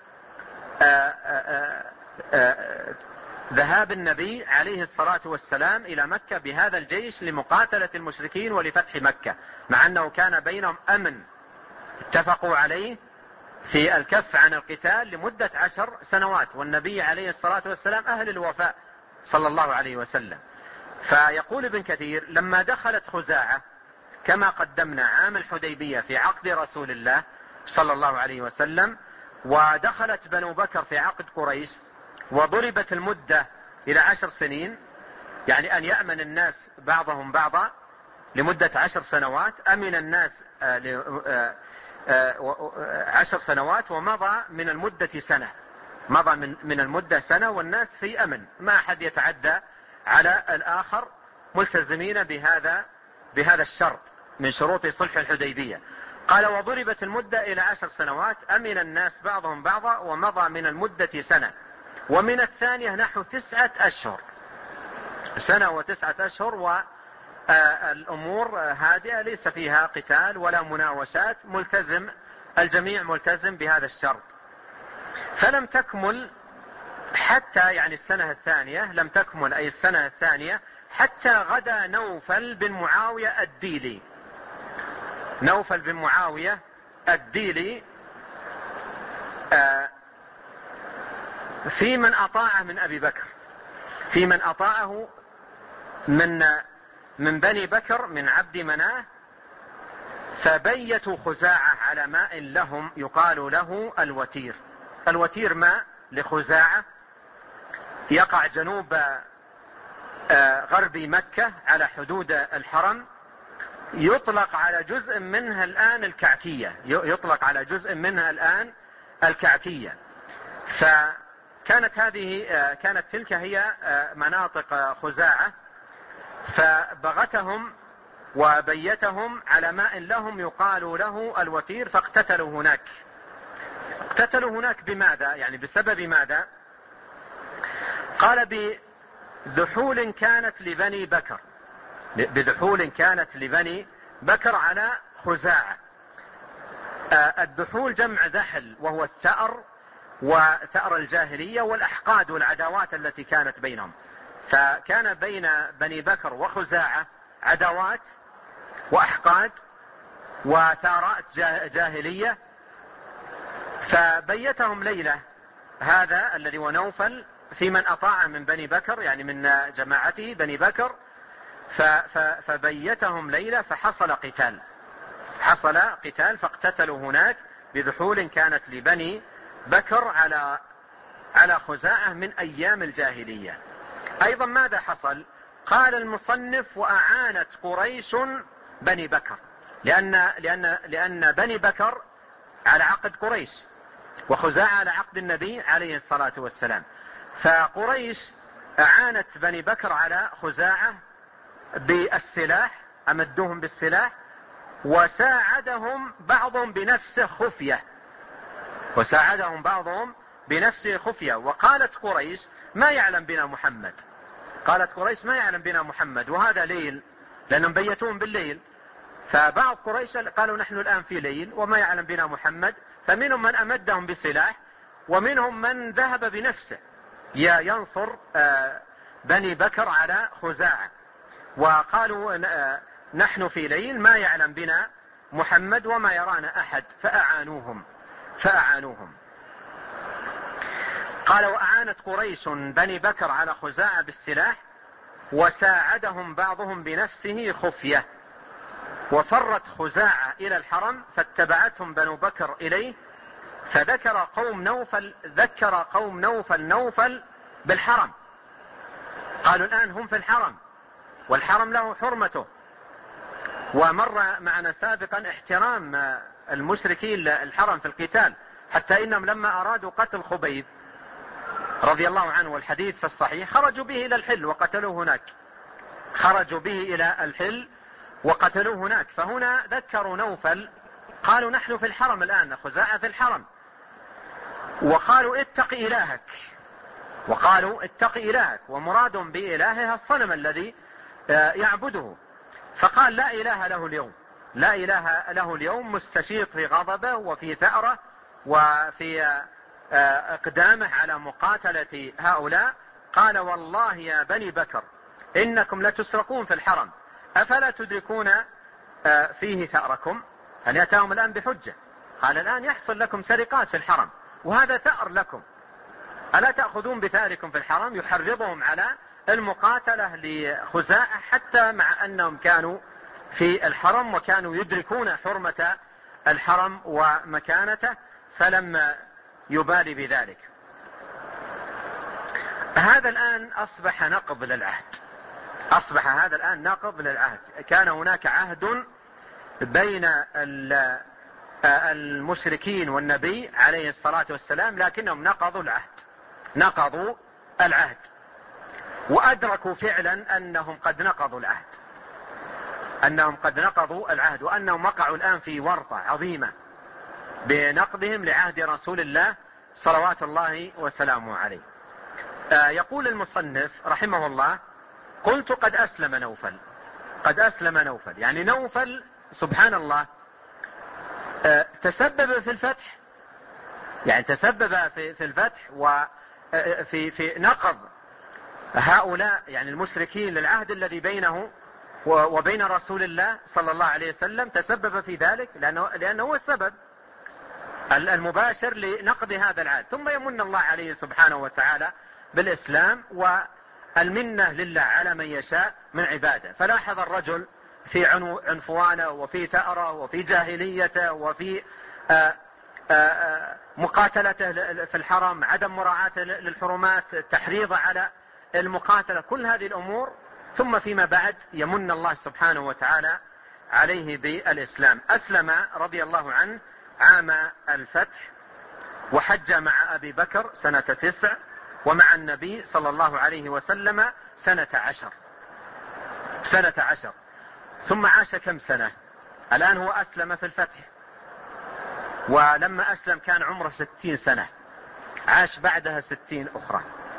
ذهاب النبي عليه الصلاة والسلام إلى مكة بهذا الجيش لمقاتلة المشركين ولفتح مكة، مع أنه كان بينهم أمن اتفقوا عليه في الكف عن القتال لمدة 10 سنوات، والنبي عليه الصلاة والسلام أهل الوفاء صلى الله عليه وسلم. فيقول ابن كثير: لما دخلت خزاعة كما قدمنا عام الحديبية في عقد رسول الله صلى الله عليه وسلم، ودخلت بنو بكر في عقد قريش، وضربت المدة إلى 10 سنين، يعني أن يأمن الناس بعضهم بعضا لمدة 10 سنوات، أمن الناس 10 سنوات، ومضى من المدة سنة، مضى من المدة سنة، والناس في أمن، ما أحد يتعدى على الآخر، ملتزمين بهذا الشرط من شروط صلح الحديبية. قال: وضربت المدة إلى 10 سنوات، أمن الناس بعضهم بعضا، ومضى من المدة سنة، ومن الثانية نحو 9 أشهر، سنة و9 أشهر، والأمور هادئة ليس فيها قتال ولا مناوشات، ملتزم الجميع ملتزم بهذا الشرط. فلم تكمل حتى يعني السنة الثانية، لم تكمل أي السنة الثانية حتى غدا نوفل بن معاوية الديلي. نوفل بن معاوية الديلي في من أطاعه من أبي بكر، في من أطاعه من بني بكر من عبد مناه، فبيتوا خزاعة على ماء لهم يقال له الوتير. الوتير ماء لخزاعة يقع جنوب غرب مكة على حدود الحرم، يطلق على جزء منها الآن الكعكية، يطلق على جزء منها الآن الكعكية. كانت تلك هي مناطق خزاعة، فبغتهم وبيتهم على ماء لهم يقال له الوتير، فاقتتلوا هناك. اقتتلوا هناك بماذا؟ يعني بسبب ماذا؟ قال بذحول كانت لبني بكر، بذحول كانت لبني بكر على خزاعة. الذحول جمع ذحل، وهو الثأر وثأر الجاهلية والأحقاد والعداوات التي كانت بينهم. فكان بين بني بكر وخزاعة عداوات وأحقاد وثارات جاهلية. فبيتهم ليلة هذا الذي هو نوفل في من أطاع من بني بكر، يعني من جماعته بني بكر، فبيتهم ليلة، فحصل قتال فاقتتلوا هناك بذحول كانت لبني بكر على خزاعة من أيام الجاهلية. أيضا ماذا حصل؟ قال المصنف: وأعانت قريش بني بكر، لأن بني بكر على عقد قريش وخزاعة على عقد النبي عليه الصلاة والسلام. فقريش أعانت بني بكر على خزاعة بالسلاح، أمدوهم بالسلاح، وساعدهم بعضهم بنفسه خفية. وقالت قريش: ما يعلم بنا محمد. قالت قريش: ما يعلم بنا محمد، وهذا ليل، لأنهم بيتون بالليل. فبعض قريش قالوا: نحن الآن في ليل وما يعلم بنا محمد. فمنهم من أمدهم بسلاح، ومنهم من ذهب بنفسه ينصر بني بكر على خزاعة، وقالوا: نحن في ليل ما يعلم بنا محمد وما يرانا أحد. فأعانوهم. قال: وأعانت قريش بني بكر على خزاعة بالسلاح، وساعدهم بعضهم بنفسه خفية. وفرت خزاعة إلى الحرم، فاتبعتهم بنو بكر إليه، فذكر قوم نوفل بالحرم. قالوا: الآن هم في الحرم، والحرم له حرمته. ومر معنا سابقا احترام المشركين الحرم في القتال، حتى إنهم لما أرادوا قتل خبيب رضي الله عنه، والحديث في الصحيح، خرجوا به إلى الحل وقتلوه هناك. فهنا ذكروا نوفل، قالوا: نحن في الحرم الآن، خزاعة في الحرم. وقالوا: اتق إلهك. ومراد بإلهها الصنم الذي يعبده. فقال: لا إله له اليوم، مستشيط في غضبه وفي ثأره وفي اقدامه على مقاتلة هؤلاء. قال: والله يا بني بكر إنكم لتسرقون في الحرم، أفلا تدركون فيه ثأركم؟ هل يأتاهم الآن بحجة؟ قال: الآن يحصل لكم سرقات في الحرم، وهذا ثأر لكم، ألا تأخذون بثأركم في الحرم؟ يحرضهم على المقاتلة لخزاعة، حتى مع أنهم كانوا في الحرم وكانوا يدركون حرمة الحرم ومكانته، فلم يبالي بذلك. هذا الآن أصبح نقض للعهد. كان هناك عهد بين المشركين والنبي عليه الصلاة والسلام، لكنهم نقضوا العهد وأدركوا فعلا أنهم قد نقضوا العهد، وأنهم وقعوا الآن في ورطة عظيمة بنقضهم لعهد رسول الله صلوات الله وسلامه عليه. يقول المصنف رحمه الله: قلت قد أسلم نوفل. يعني نوفل سبحان الله تسبب في الفتح، يعني تسبب في الفتح وفي نقض هؤلاء يعني المشركين للعهد الذي بينه وبين رسول الله صلى الله عليه وسلم، تسبب في ذلك لأنه هو السبب المباشر لنقض هذا العهد. ثم يمن الله عليه سبحانه وتعالى بالإسلام والمنة لله على من يشاء من عباده. فلاحظ الرجل في عنفوانه وفي ثأره وفي جاهليته وفي مقاتلته في الحرم، عدم مراعاته للحرمات، تحريض على المقاتلة، كل هذه الأمور. ثم فيما بعد يمن الله سبحانه وتعالى عليه بالإسلام. أسلم رضي الله عنه عام الفتح، وحج مع أبي بكر سنة 9، ومع النبي صلى الله عليه وسلم سنة 10. ثم عاش كم سنة؟ الآن هو أسلم في الفتح، ولما أسلم كان عمره 60 سنة، عاش بعدها 60 أخرى،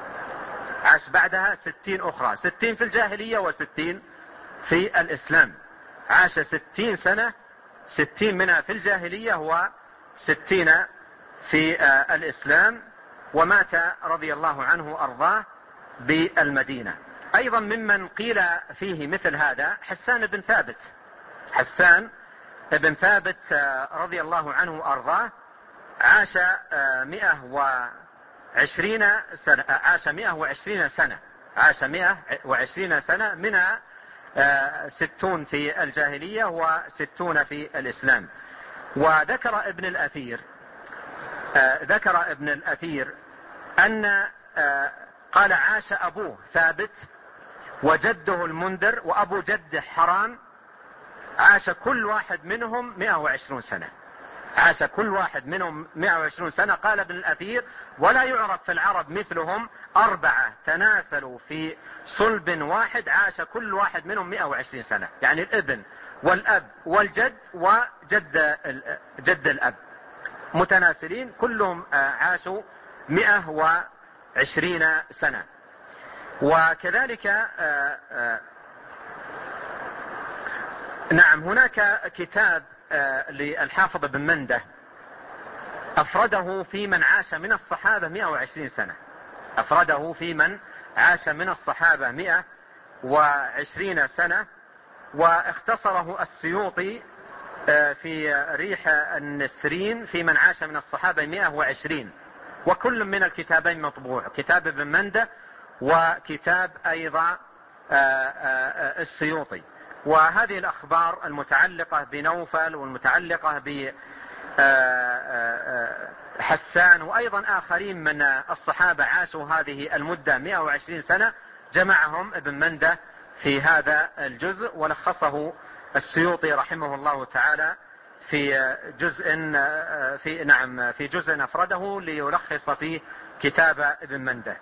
60 في الجاهلية و60 في الإسلام. عاش 60 سنة، 60 منها في الجاهلية و60 في الإسلام، ومات رضي الله عنه وأرضاه بالمدينة. أيضا ممن قيل فيه مثل هذا حسان بن ثابت رضي الله عنه وأرضاه، عاش 120 سنة، منها 60 في الجاهلية و60 في الإسلام. وذكر ابن الأثير أن قال عاش أبوه ثابت وجده المنذر وأبو جده حرام، عاش كل واحد منهم 120 سنة. قال ابن الأثير: ولا يعرف في العرب مثلهم 4 تناسلوا في صلب واحد، عاش كل واحد منهم 120 سنة، يعني الابن والأب والجد وجد الأب متناسلين، كلهم عاشوا 120 سنة. وكذلك نعم، هناك كتاب للحافظ بن منده أفرده في من عاش من الصحابة 120 سنة، أفرده في من عاش من الصحابة 120 سنة، واختصره السيوطي في ريح النسرين في من عاش من الصحابة 120. وكل من الكتابين مطبوع، كتاب ابن منده وكتاب أيضا السيوطي. وهذه الأخبار المتعلقة بنوفل والمتعلقة بحسان وأيضا آخرين من الصحابة عاشوا هذه المدة 120 سنة، جمعهم ابن منده في هذا الجزء، ولخصه السيوطي رحمه الله تعالى في جزء أفرده ليلخص فيه كتاب ابن منده.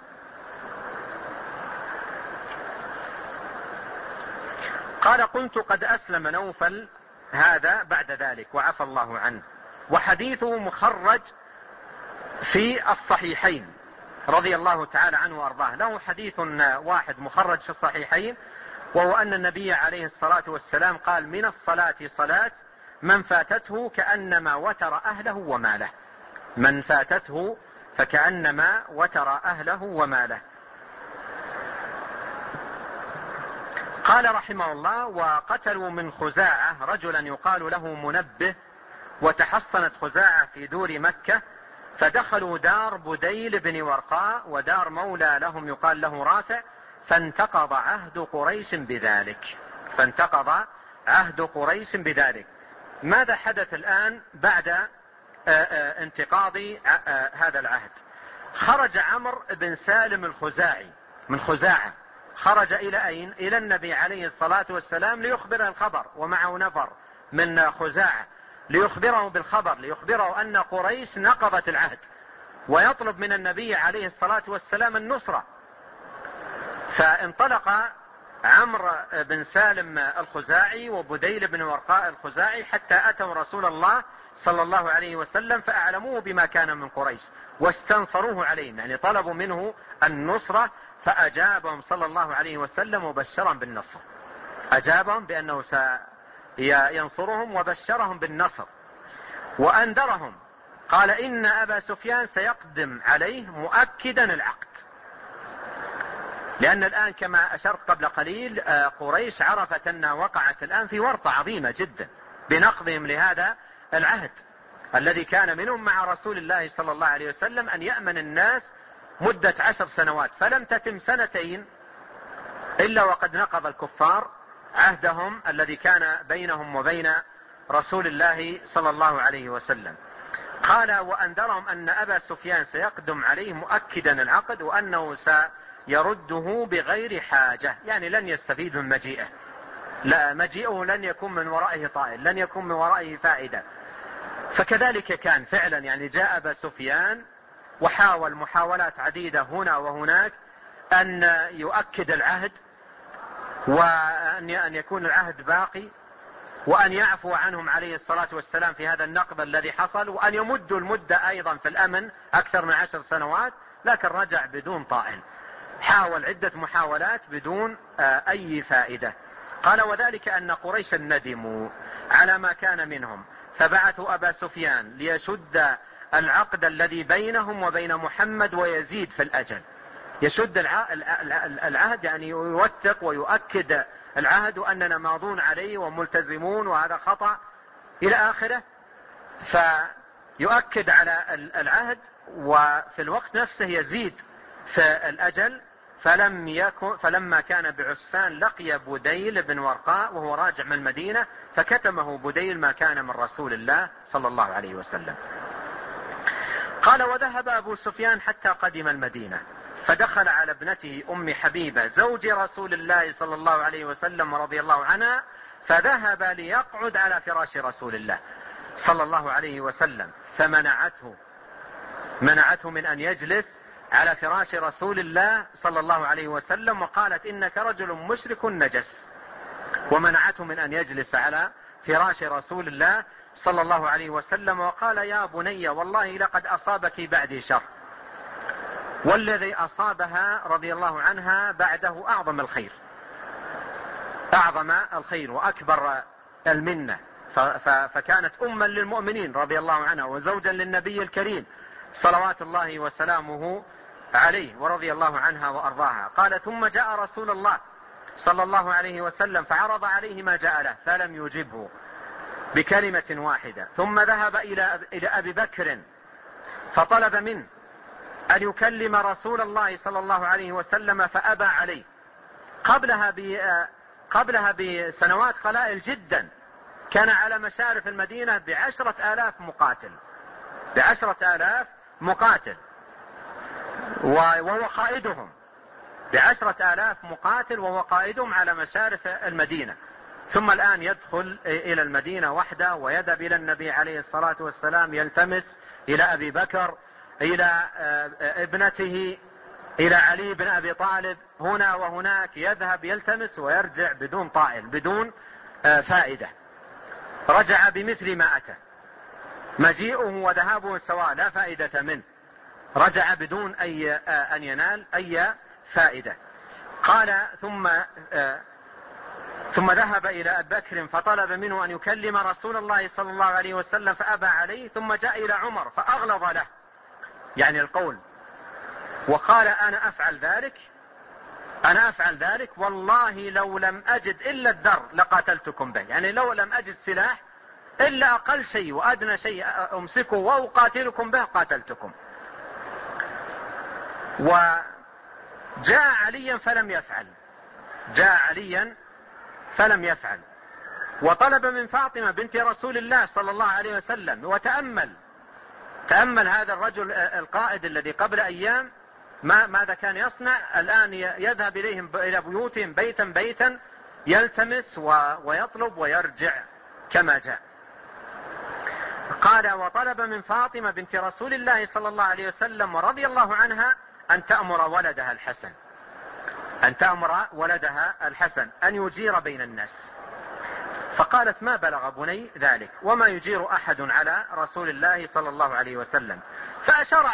قال: كنت قد أسلم نوفل هذا بعد ذلك وعفى الله عنه، وحديثه مخرج في الصحيحين رضي الله تعالى عنه وأرضاه. له حديث واحد مخرج في الصحيحين، وهو أن النبي عليه الصلاة والسلام قال: من الصلاة صلاة من فاتته كأنما وتر أهله وماله، من فاتته فكأنما وتر أهله وماله. قال رحمه الله: وقتلوا من خزاعة رجلا يقال له منبه، وتحصنت خزاعة في دور مكة، فدخلوا دار بديل بن ورقاء ودار مولى لهم يقال له رافع، فانتقض عهد قريش بذلك. ماذا حدث الآن بعد انتقاض هذا العهد؟ خرج عمرو بن سالم الخزاعي من خزاعة، خرج إلى أين؟ إلى النبي عليه الصلاة والسلام ليخبره الخبر، ومعه نفر من خزاعة ليخبره بالخبر، ليخبره أن قريش نقضت العهد، ويطلب من النبي عليه الصلاة والسلام النصرة. فانطلق عمرو بن سالم الخزاعي وبديل بن ورقاء الخزاعي حتى أتوا رسول الله صلى الله عليه وسلم، فأعلموه بما كان من قريش واستنصروه عليهم، يعني طلبوا منه النصرة، فأجابهم صلى الله عليه وسلم وبشرا بالنصر، أجابهم بأنه سينصرهم وبشرهم بالنصر. وأنذرهم قال إن أبا سفيان سيقدم عليه مؤكدا العقد، لأن الآن كما أشرت قبل قليل قريش عرفت أنها وقعت الآن في ورطة عظيمة جدا بنقضهم لهذا العهد الذي كان منهم مع رسول الله صلى الله عليه وسلم أن يأمن الناس مدة 10 سنوات، فلم تتم 2 سنين إلا وقد نقض الكفار عهدهم الذي كان بينهم وبين رسول الله صلى الله عليه وسلم. قال وأنذرهم أن أبا سفيان سيقدم عليه مؤكدا العقد وأنه سيرده بغير حاجة، يعني لن يستفيد من مجيئه، لا مجيئه لن يكون من ورائه طائل، لن يكون من ورائه فائدة. فكذلك كان فعلا، يعني جاء أبا سفيان وحاول محاولات عديدة هنا وهناك أن يؤكد العهد وأن يكون العهد باقي وأن يعفو عنهم عليه الصلاة والسلام في هذا النقض الذي حصل، وأن يمدوا المدة أيضا في الأمن أكثر من 10 سنوات، لكن رجع بدون طائل، حاول عدة محاولات بدون أي فائدة. قال وذلك أن قريشا ندموا على ما كان منهم فبعثوا أبا سفيان ليشد العقد الذي بينهم وبين محمد ويزيد في الأجل، يشد العهد يعني يوثق ويؤكد العهد وأننا ماضون عليه وملتزمون وهذا خطأ إلى آخره، فيؤكد على العهد وفي الوقت نفسه يزيد في الأجل. فلما كان بعسفان لقي بديل بن ورقاء وهو راجع من المدينة فكتمه بديل ما كان من رسول الله صلى الله عليه وسلم. قال وذهب أبو سفيان حتى قدم المدينة فدخل على ابنته أم حبيبة زوج رسول الله صلى الله عليه وسلم رضي الله عنها، فذهب ليقعد على فراش رسول الله صلى الله عليه وسلم فمنعته من أن يجلس على فراش رسول الله صلى الله عليه وسلم، وقالت إنك رجل مشرك نجس، ومنعته من أن يجلس على فراش رسول الله صلى الله عليه وسلم. وقال يا بني والله لقد أصابك بعدي شر، والذي أصابها رضي الله عنها بعده أعظم الخير وأكبر المنة، فكانت أما للمؤمنين رضي الله عنها وزوجا للنبي الكريم صلوات الله وسلامه عليه ورضي الله عنها وأرضاها. قال ثم جاء رسول الله صلى الله عليه وسلم فعرض عليه ما جاء له فلم يجبه بكلمة واحدة، ثم ذهب إلى أبي بكر فطلب منه أن يكلم رسول الله صلى الله عليه وسلم فأبى عليه. قبلها بسنوات قلائل جدا كان على مشارف المدينة 10,000 مقاتل وهو قائدهم، 10,000 مقاتل وهو قائدهم على مشارف المدينة، ثم الآن يدخل إلى المدينة وحده ويذهب إلى النبي عليه الصلاة والسلام يلتمس إلى أبي بكر إلى ابنته إلى علي بن أبي طالب، هنا وهناك يذهب يلتمس ويرجع بدون طائل بدون فائدة. رجع بمثل ما أتى، مجيئه وذهابه سواء لا فائدة منه، رجع بدون أن ينال أي فائدة. قال ثم ذهب إلى أبي بكر فطلب منه أن يكلم رسول الله صلى الله عليه وسلم فأبى عليه، ثم جاء إلى عمر فأغلظ له يعني القول وقال أنا أفعل ذلك والله لو لم أجد إلا الدر لقاتلتكم به، يعني لو لم أجد سلاح إلا أقل شيء وأدنى شيء أمسكه وأقاتلكم به قاتلتكم. وجاء عليا فلم يفعل، وطلب من فاطمة بنت رسول الله صلى الله عليه وسلم، تأمل هذا الرجل القائد الذي قبل أيام ماذا كان يصنع، الآن يذهب إليهم إلى بيوتهم بيتا يلتمس ويطلب ويرجع كما جاء. قال وطلب من فاطمة بنت رسول الله صلى الله عليه وسلم ورضي الله عنها أن تأمر ولدها الحسن أن يجير بين الناس، فقالت ما بلغ بني ذلك وما يجير أحد على رسول الله صلى الله عليه وسلم، فأشار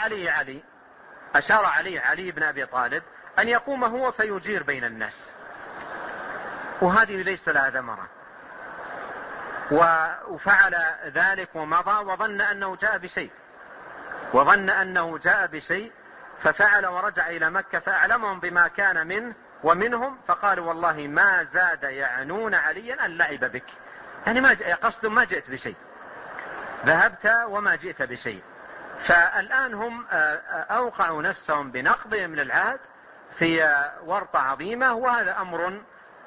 عليه علي بن أبي طالب أن يقوم هو فيجير بين الناس، وهذه ليس لها ثمرة، وفعل ذلك ومضى وظن أنه جاء بشيء ففعل ورجع إلى مكة فأعلمهم بما كان منه ومنهم، فقالوا والله ما زاد يعنون عليا أن لعب بك، يعني قصد ما جئت بشيء، ذهبت وما جئت بشيء. فالآن هم أوقعوا نفسهم بنقضهم للعهد في ورطة عظيمة، وهذا أمر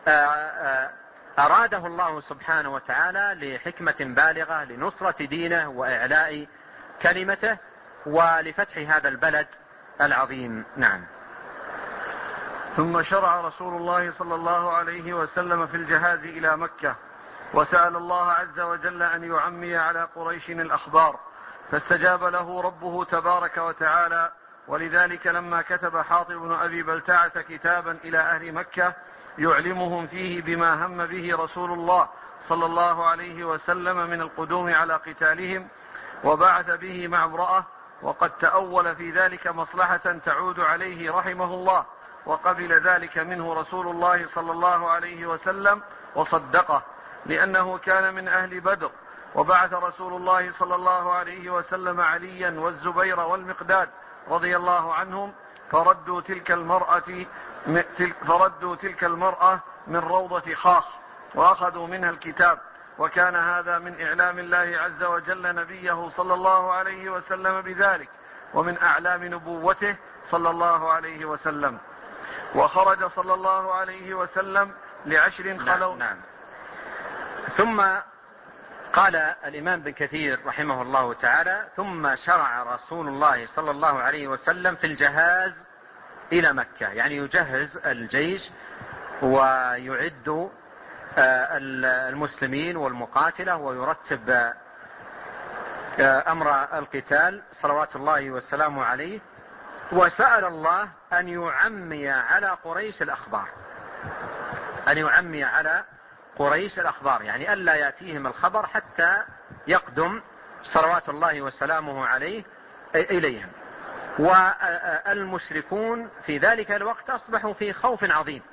أراده الله سبحانه وتعالى لحكمة بالغة لنصرة دينه وإعلاء كلمته ولفتح هذا البلد العظيم. نعم. ثم شرع رسول الله صلى الله عليه وسلم في الجهاز إلى مكة، وسأل الله عز وجل أن يعمي على قريش الأخبار، فاستجاب له ربه تبارك وتعالى. ولذلك لما كتب حاطب بن أبي بلتعة كتابا إلى أهل مكة يعلمهم فيه بما هم به رسول الله صلى الله عليه وسلم من القدوم على قتالهم، وبعث به مع امرأة، وقد تأول في ذلك مصلحة تعود عليه رحمه الله، وقبل ذلك منه رسول الله صلى الله عليه وسلم وصدقه، لأنه كان من أهل بدر. وبعث رسول الله صلى الله عليه وسلم عليا والزبير والمقداد رضي الله عنهم فردوا تلك المرأة من روضة خاخ وأخذوا منها الكتاب، وكان هذا من إعلام الله عز وجل نبيه صلى الله عليه وسلم بذلك، ومن أعلام نبوته صلى الله عليه وسلم. وخرج صلى الله عليه وسلم ل10 خلوا. نعم. ثم قال الإمام بن كثير رحمه الله تعالى: ثم شرع رسول الله صلى الله عليه وسلم في الجهاز إلى مكة، يعني يجهز الجيش ويعد المسلمين والمقاتلة ويرتب أمر القتال صلوات الله وسلامه عليه. وسأل الله أن يعمي على قريش الأخبار، يعني ألا يأتيهم الخبر حتى يقدم صلوات الله وسلامه عليه إليهم. والمشركون في ذلك الوقت أصبحوا في خوف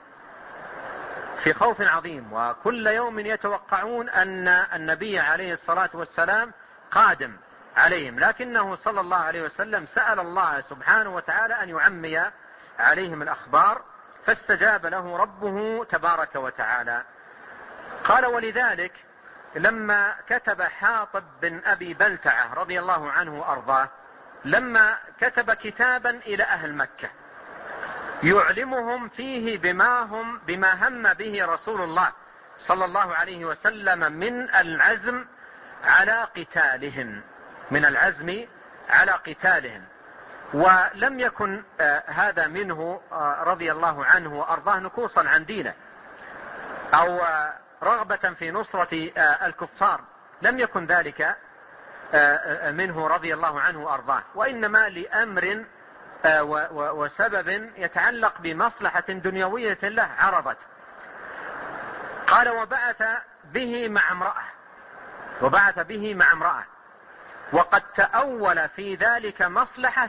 عظيم، وكل يوم يتوقعون أن النبي عليه الصلاة والسلام قادم عليهم، لكنه صلى الله عليه وسلم سأل الله سبحانه وتعالى أن يعمي عليهم الأخبار، فاستجاب له ربه تبارك وتعالى. قال: ولذلك لما كتب حاطب بن أبي بلتعة رضي الله عنه وأرضاه، لما كتب كتابا إلى أهل مكة يعلمهم فيه بما هم به رسول الله صلى الله عليه وسلم من العزم على قتالهم، ولم يكن هذا منه رضي الله عنه وأرضاه نكوصا عن دينه أو رغبة في نصرة الكفار، لم يكن ذلك منه رضي الله عنه وأرضاه، وإنما لأمر وسبب يتعلق بمصلحة دنيوية له عرضت. قال: وبعث به مع امرأة وقد تأول في ذلك مصلحة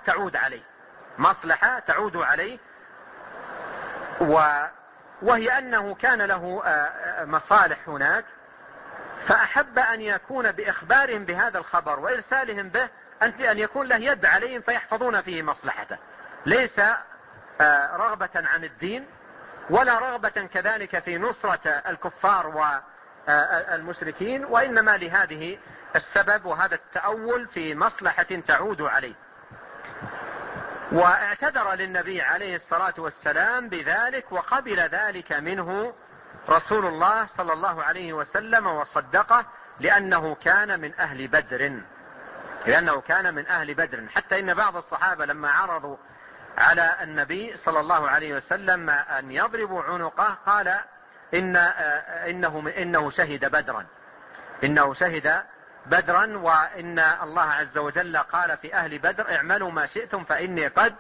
تعود عليه، وهي أنه كان له مصالح هناك، فأحب أن يكون بإخبارهم بهذا الخبر وإرسالهم به أن يكون له يد عليهم فيحفظون فيه مصلحته، ليس رغبة عن الدين ولا رغبة كذلك في نصرة الكفار والمشركين، وإنما لهذه السبب وهذا التأول في مصلحة تعود عليه. واعتذر للنبي عليه الصلاة والسلام بذلك، وقبل ذلك منه رسول الله صلى الله عليه وسلم وصدقه، لأنه كان من أهل بدر. حتى إن بعض الصحابة لما عرضوا على النبي صلى الله عليه وسلم أن يضربوا عنقه قال إنه شهد بدرا، وإن الله عز وجل قال في أهل بدر: اعملوا ما شئتم فإني قد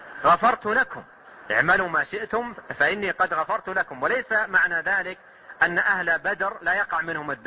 غفرت لكم. وليس معنى ذلك أن أهل بدر لا يقع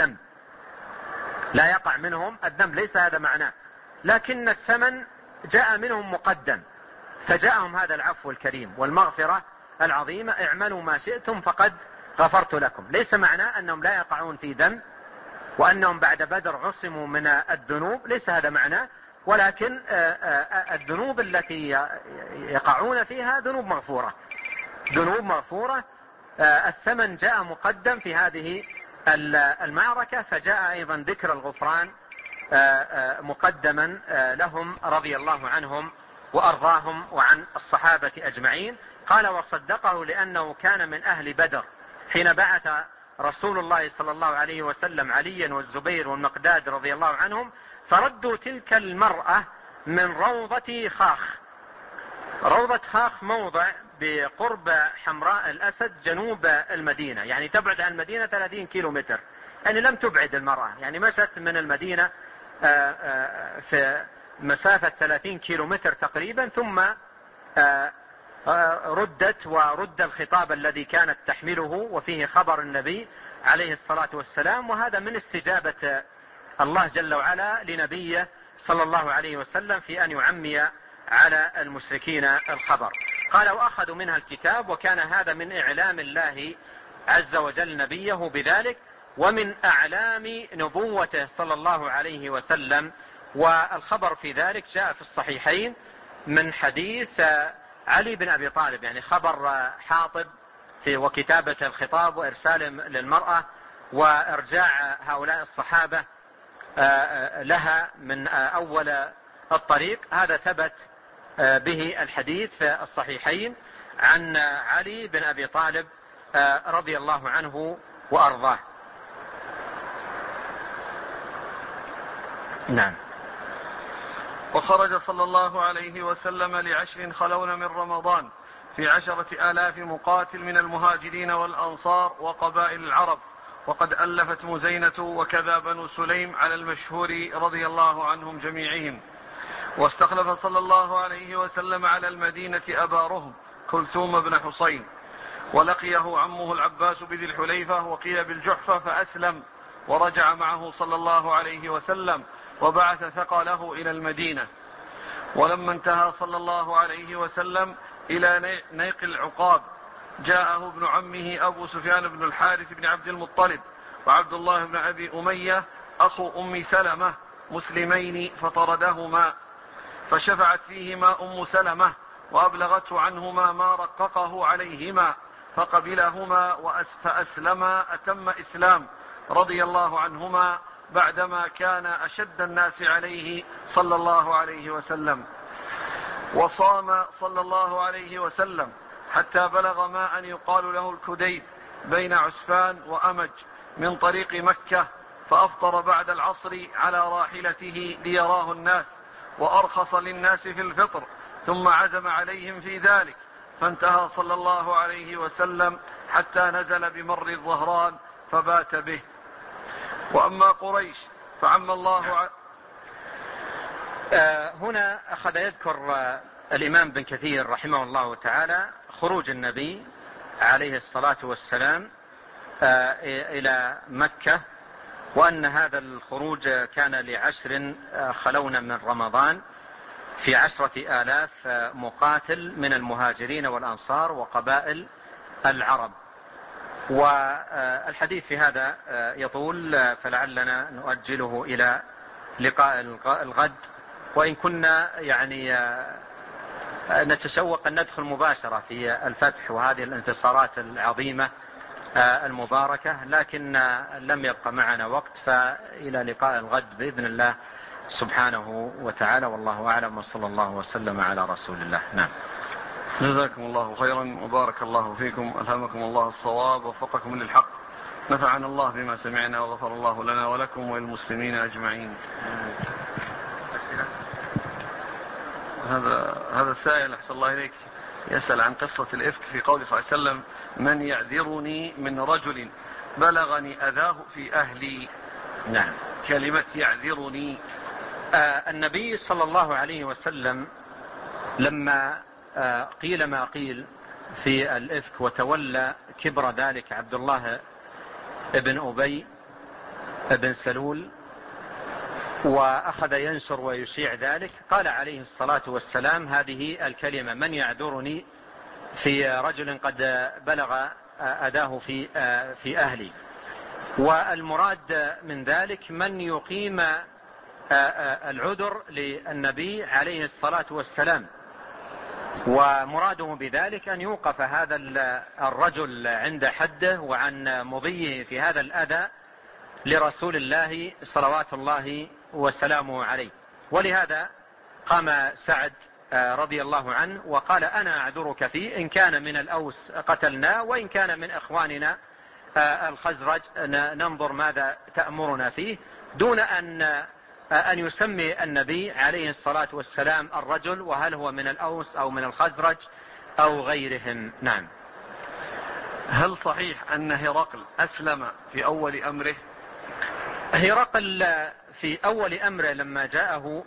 منهم الذنب، ليس هذا معناه، لكن الثمن جاء منهم مقدم، فجاءهم هذا العفو الكريم والمغفرة العظيمة: اعملوا ما شئتم فقد غفرت لكم. ليس معناه أنهم لا يقعون في ذنب، وأنهم بعد بدر عصموا من الذنوب، ليس هذا معناه، ولكن الذنوب التي يقعون فيها ذنوب مغفورة. الثمن جاء مقدم في هذه المعركة، فجاء أيضا ذكر الغفران مقدما لهم رضي الله عنهم وأرضاهم وعن الصحابة أجمعين. قال وصدقه لأنه كان من أهل بدر حين بعث رسول الله صلى الله عليه وسلم عليا والزبير والمقداد رضي الله عنهم، فردوا تلك المرأة من روضة خاخ. روضة خاخ موضع بقرب حمراء الأسد جنوب المدينة، يعني تبعد عن المدينة 30 كيلومتر، يعني لم تبعد المرأة، يعني مشت من المدينة في مسافة 30 كيلومتر تقريبا، ثم ردت ورد الخطاب الذي كانت تحمله وفيه خبر النبي عليه الصلاة والسلام. وهذا من استجابة الله جل وعلا لنبيه صلى الله عليه وسلم في أن يعمي على المشركين الخبر. قال وأخذوا منها الكتاب، وكان هذا من إعلام الله عز وجل نبيه بذلك، ومن أعلام نبوته صلى الله عليه وسلم. والخبر في ذلك جاء في الصحيحين من حديث علي بن أبي طالب، يعني خبر حاطب في وكتابة الخطاب وإرساله للمرأة وإرجاع هؤلاء الصحابة لها من أول الطريق، هذا ثبت به الحديث في الصحيحين عن علي بن أبي طالب رضي الله عنه وأرضاه. نعم. وخرج صلى الله عليه وسلم ل10 خلون من رمضان في 10,000 مقاتل من المهاجرين والأنصار وقبائل العرب، وقد ألفت مزينة وكذا بنو سليم على المشهور رضي الله عنهم جميعهم. واستخلف صلى الله عليه وسلم على المدينة أبا رهم كلثوم بن حصين، ولقيه عمه العباس بذي الحليفة وقيل بالجحفة فأسلم، ورجع معه صلى الله عليه وسلم وبعث ثقله إلى المدينة. ولما انتهى صلى الله عليه وسلم إلى نيق العقاب جاءه ابن عمه أبو سفيان بن الحارث بن عبد المطلب وعبد الله بن أبي أمية أخو أم سلمة مسلمين فطردهما، فشفعت فيهما أم سلمة وأبلغته عنهما ما رققه عليهما فقبلهما فأسلما أتم إسلام رضي الله عنهما بعدما كان أشد الناس عليه صلى الله عليه وسلم. وصام صلى الله عليه وسلم حتى بلغ ما أن يقال له الكديد بين عسفان وأمج من طريق مكة، فأفطر بعد العصر على راحلته ليراه الناس، وأرخص للناس في الفطر، ثم عزم عليهم في ذلك، فانتهى صلى الله عليه وسلم حتى نزل بمر الظهران فبات به. وأما قريش فعم الله هنا أخذ يذكر الإمام بن كثير رحمه الله تعالى خروج النبي عليه الصلاة والسلام إلى مكة، وأن هذا الخروج كان ل10 خلون من رمضان في 10,000 مقاتل من المهاجرين والأنصار وقبائل العرب. والحديث في هذا يطول، فلعلنا نؤجله إلى لقاء الغد، وإن كنا يعني نتشوق أن ندخل مباشرة في الفتح وهذه الانتصارات العظيمة المباركة، لكن لم يبقى معنا وقت، فإلى لقاء الغد بإذن الله سبحانه وتعالى، والله أعلم، وصلى الله وسلم على رسول الله. نعم. جزاكم الله خيرا وبارك الله فيكم، ألهمكم الله الصواب ووفقكم للحق، نفعنا الله بما سمعنا وغفر الله لنا ولكم وللمسلمين أجمعين. هذا السائل أحسن الله إليك يسأل عن قصة الإفك في قول صلى الله عليه وسلم: من يعذرني من رجل بلغني أذاه في أهلي. نعم. كلمة يعذرني، النبي صلى الله عليه وسلم لما قيل ما قيل في الإفك وتولى كبر ذلك عبد الله ابن أبي ابن سلول وأخذ ينشر ويشيع ذلك، قال عليه الصلاة والسلام هذه الكلمة: من يعذرني في رجل قد بلغ أذاه في أهلي. والمراد من ذلك من يقيم العذر للنبي عليه الصلاة والسلام، ومراده بذلك أن يوقف هذا الرجل عند حده وعن مضيه في هذا الأذى لرسول الله صلوات الله وسلامه عليه. ولهذا قام سعد رضي الله عنه وقال أنا أعذرك فيه، إن كان من الأوس قتلنا وإن كان من إخواننا الخزرج ننظر ماذا تأمرنا فيه، دون أن يسمي النبي عليه الصلاة والسلام الرجل وهل هو من الأوس أو من الخزرج أو غيرهم. نعم. هل صحيح أن هرقل أسلم في أول أمره؟ هرقل في أول أمره لما جاءه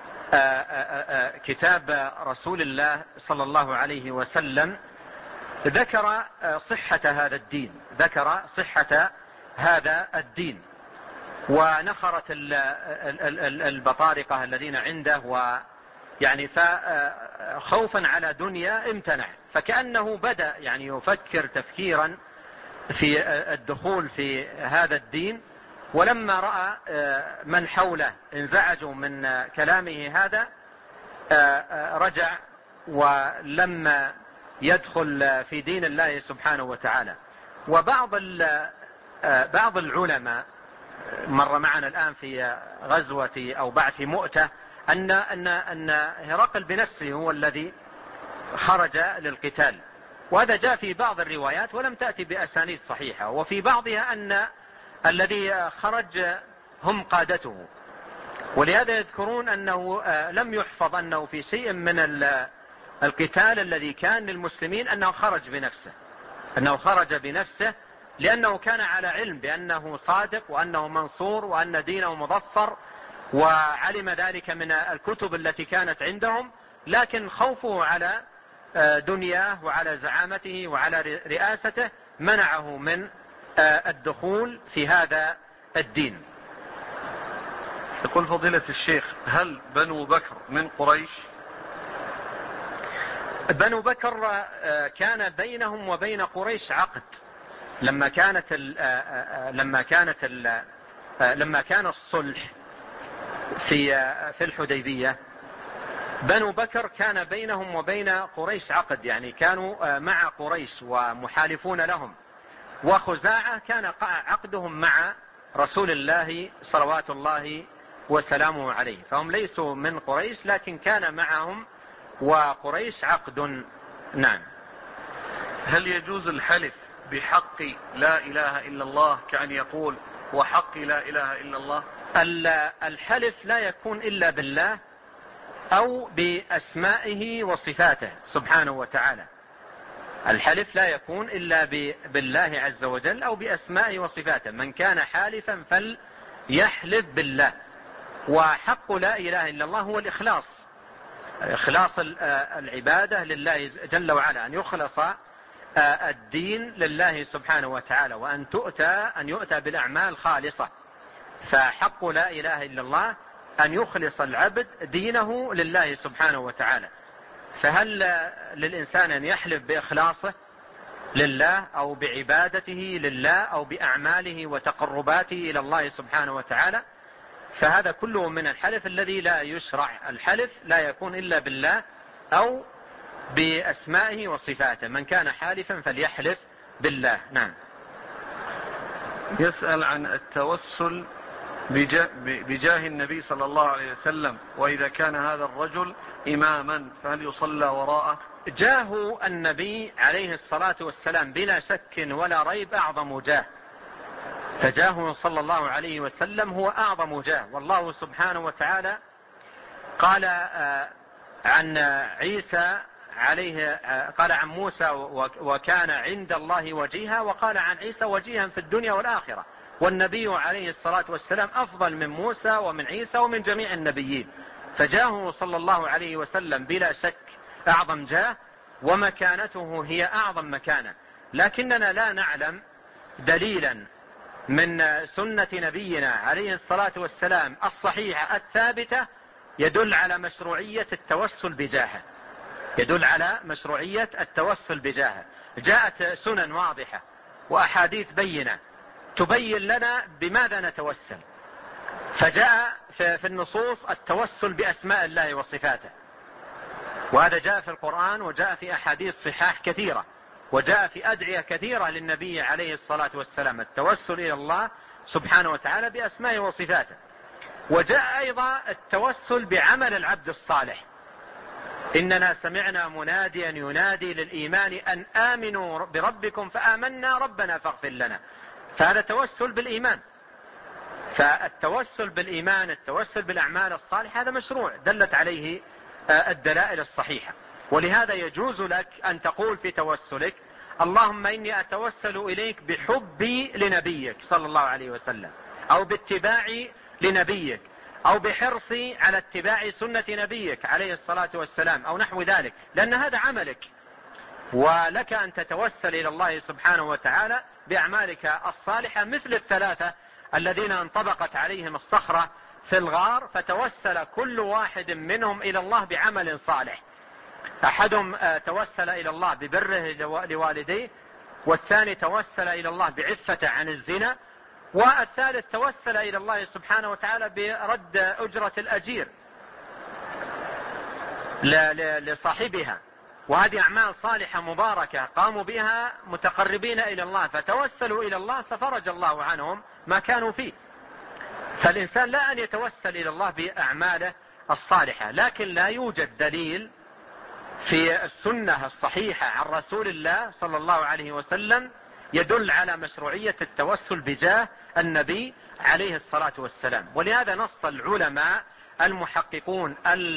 كتاب رسول الله صلى الله عليه وسلم ذكر صحة هذا الدين، ذكر صحة هذا الدين، ونخرت البطارقة الذين عنده ويعني خوفا على دنيا امتنع، فكأنه بدأ يعني يفكر تفكيرا في الدخول في هذا الدين. ولما رأى من حوله انزعجوا من كلامه هذا رجع ولم يدخل في دين الله سبحانه وتعالى. وبعض العلماء مر معنا الآن في غزوة أو بعث مؤتة أن هرقل بنفسه هو الذي خرج للقتال، وهذا جاء في بعض الروايات ولم تأتي بأسانيد صحيحة، وفي بعضها أن الذي خرج هم قادته. ولهذا يذكرون أنه لم يحفظ أنه في شيء من القتال الذي كان للمسلمين أنه خرج بنفسه لأنه كان على علم بأنه صادق وأنه منصور وأن دينه مظفر، وعلم ذلك من الكتب التي كانت عندهم، لكن خوفه على دنياه وعلى زعامته وعلى رئاسته منعه من الدخول في هذا الدين. يقول فضيلة الشيخ هل بنو بكر من قريش؟ بنو بكر كان بينهم وبين قريش عقد لما كان الصلح في الحديبية. بنو بكر كان بينهم وبين قريش عقد، يعني كانوا مع قريش ومحالفون لهم، وخزاعة كان عقدهم مع رسول الله صلوات الله وسلامه عليه، فهم ليسوا من قريش لكن كان معهم وقريش عقد. نعم. هل يجوز الحلف بحق لا إله إلا الله كأن يقول وحق لا إله إلا الله؟ الحلف لا يكون إلا بالله أو بأسمائه وصفاته سبحانه وتعالى. الحلف لا يكون إلا بالله عز وجل أو بأسمائه وصفاته. من كان حالفا فليحلف بالله. وحق لا إله إلا الله هو إخلاص العبادة لله جل وعلا، أن يخلص الدين لله سبحانه وتعالى، وأن يؤتى بالأعمال خالصة. فحق لا إله إلا الله أن يخلص العبد دينه لله سبحانه وتعالى. فهل للإنسان أن يحلف بإخلاصه لله أو بعبادته لله أو بأعماله وتقرباته إلى الله سبحانه وتعالى؟ فهذا كله من الحلف الذي لا يشرع. الحلف لا يكون إلا بالله أو بأسمائه وصفاته. من كان حالفا فليحلف بالله. نعم. يسأل عن التوسل بجاه النبي صلى الله عليه وسلم، وإذا كان هذا الرجل إماما فهل يصلى وراءه؟ جاه النبي عليه الصلاة والسلام بلا شك ولا ريب أعظم جاه، فجاه صلى الله عليه وسلم هو أعظم جاه. والله سبحانه وتعالى قال عن عيسى قال عن موسى وكان عند الله وجيها، وقال عن عيسى وجيها في الدنيا والآخرة. والنبي عليه الصلاة والسلام أفضل من موسى ومن عيسى ومن جميع النبيين، فجاهه صلى الله عليه وسلم بلا شك أعظم جاه، ومكانته هي أعظم مكانة. لكننا لا نعلم دليلا من سنة نبينا عليه الصلاة والسلام الصحيحة الثابتة يدل على مشروعية التوسل بجاهه. جاءت سنن واضحة وأحاديث بينة تبين لنا بماذا نتوسل. فجاء في النصوص التوسل بأسماء الله وصفاته، وهذا جاء في القرآن وجاء في أحاديث صحاح كثيرة، وجاء في أدعية كثيرة للنبي عليه الصلاة والسلام التوسل إلى الله سبحانه وتعالى بأسمائه وصفاته. وجاء أيضا التوسل بعمل العبد الصالح، إننا سمعنا مناديا ينادي للإيمان أن آمنوا بربكم فآمنا ربنا فاغفر لنا، فهذا توسل بالإيمان. فالتوسل بالإيمان، التوسل بالأعمال الصالحة، هذا مشروع دلت عليه الدلائل الصحيحة. ولهذا يجوز لك أن تقول في توسلك اللهم إني أتوسل إليك بحبي لنبيك صلى الله عليه وسلم، أو باتباعي لنبيك، أو بحرصي على اتباع سنة نبيك عليه الصلاة والسلام، أو نحو ذلك، لأن هذا عملك. ولك أن تتوسل إلى الله سبحانه وتعالى بأعمالك الصالحة، مثل الثلاثة الذين انطبقت عليهم الصخرة في الغار، فتوسل كل واحد منهم إلى الله بعمل صالح. أحدهم توسل إلى الله ببره لوالديه، والثاني توسل إلى الله بعفة عن الزنا، والثالث توسل إلى الله سبحانه وتعالى برد أجرة الأجير لصاحبها. وهذه أعمال صالحة مباركة قاموا بها متقربين إلى الله، فتوسلوا إلى الله ففرج الله عنهم ما كانوا فيه. فالإنسان لا أن يتوسل إلى الله بأعماله الصالحة، لكن لا يوجد دليل في السنة الصحيحة عن رسول الله صلى الله عليه وسلم يدل على مشروعية التوسل بجاه النبي عليه الصلاة والسلام. ولهذا نص العلماء المحققون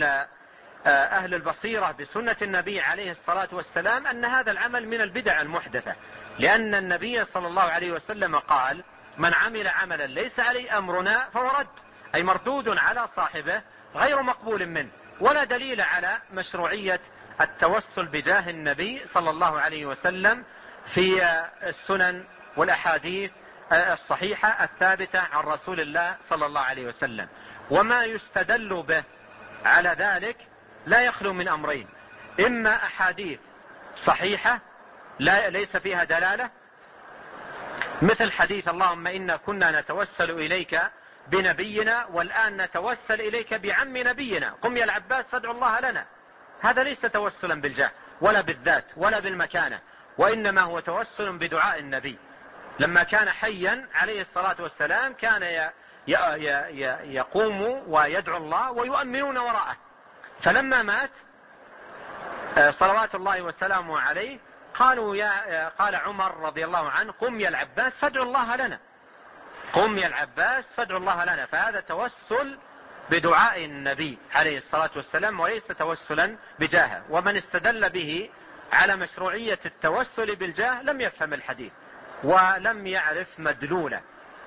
أهل البصيرة بسنة النبي عليه الصلاة والسلام أن هذا العمل من البدع المحدثة، لأن النبي صلى الله عليه وسلم قال من عمل عملا ليس عليه أمرنا فهو رد، أي مردود على صاحبه غير مقبول منه. ولا دليل على مشروعية التوسل بجاه النبي صلى الله عليه وسلم في السنن والأحاديث الصحيحة الثابتة عن رسول الله صلى الله عليه وسلم. وما يستدل به على ذلك لا يخلو من أمرين: إما أحاديث صحيحة ليس فيها دلالة، مثل حديث اللهم إنا كنا نتوسل إليك بنبينا والآن نتوسل إليك بعم نبينا قم يا العباس فادعوا الله لنا، هذا ليس توسلا بالجاه ولا بالذات ولا بالمكانة، وإنما هو توسل بدعاء النبي. لما كان حيا عليه الصلاة والسلام كان يقوم ويدعو الله ويؤمنون وراءه، فلما مات صلوات الله وسلامه عليه قال عمر رضي الله عنه قم يا العباس فادعوا الله لنا، قم يا العباس فادعوا الله لنا. فهذا توسل بدعاء النبي عليه الصلاة والسلام وليس توسلا بجاهه. ومن استدل به على مشروعية التوسل بالجاه لم يفهم الحديث ولم يعرف مدلوله.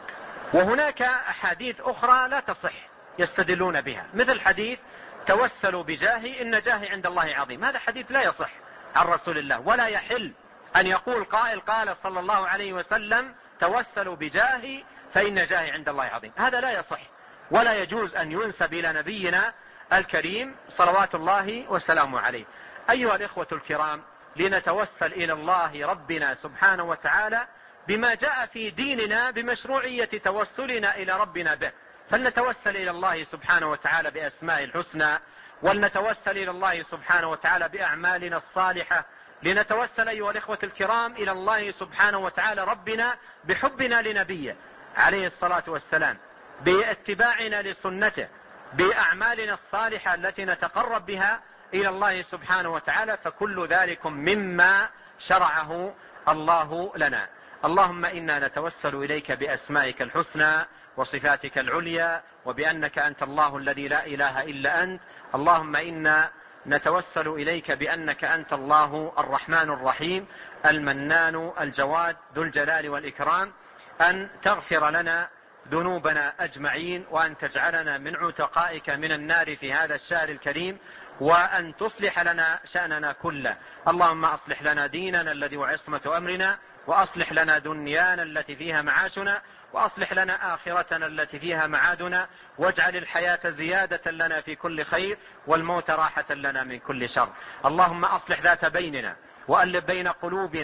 وهناك أحاديث أخرى لا تصح يستدلون بها، مثل حديث توسلوا بجاهي إن جاهي عند الله عظيم، هذا حديث لا يصح عن رسول الله، ولا يحل أن يقول قائل قال صلى الله عليه وسلم توسلوا بجاهي فإن جاهي عند الله عظيم، هذا لا يصح ولا يجوز أن ينسب إلى نبينا الكريم صلوات الله وسلامه عليه. أيها الإخوة الكرام، لنتوسل إلى الله ربنا سبحانه وتعالى بما جاء في ديننا بمشروعية توسلنا إلى ربنا به، فلنتوسل إلى الله سبحانه وتعالى بأسماء الحسنى، ولنتوسل إلى الله سبحانه وتعالى بأعمالنا الصالحة، لنتوسل أيها الإخوة الكرام إلى الله سبحانه وتعالى ربنا بحبنا لنبيه عليه الصلاة والسلام، باتباعنا لسنته، بأعمالنا الصالحة التي نتقرب بها إلى الله سبحانه وتعالى، فكل ذلك مما شرعه الله لنا. اللهم إنا نتوسل إليك بأسمائك الحسنى وصفاتك العليا وبأنك أنت الله الذي لا إله إلا أنت. اللهم إنا نتوسل إليك بأنك أنت الله الرحمن الرحيم المنان الجواد ذو الجلال والإكرام، أن تغفر لنا ذنوبنا أجمعين، وأن تجعلنا من عتقائك من النار في هذا الشهر الكريم، وأن تصلح لنا شأننا كله. اللهم أصلح لنا ديننا الذي هو عصمة أمرنا، وأصلح لنا دنيانا التي فيها معاشنا، وأصلح لنا آخرتنا التي فيها معادنا، واجعل الحياة زيادة لنا في كل خير والموت راحة لنا من كل شر. اللهم أصلح ذات بيننا وألف بين قلوبنا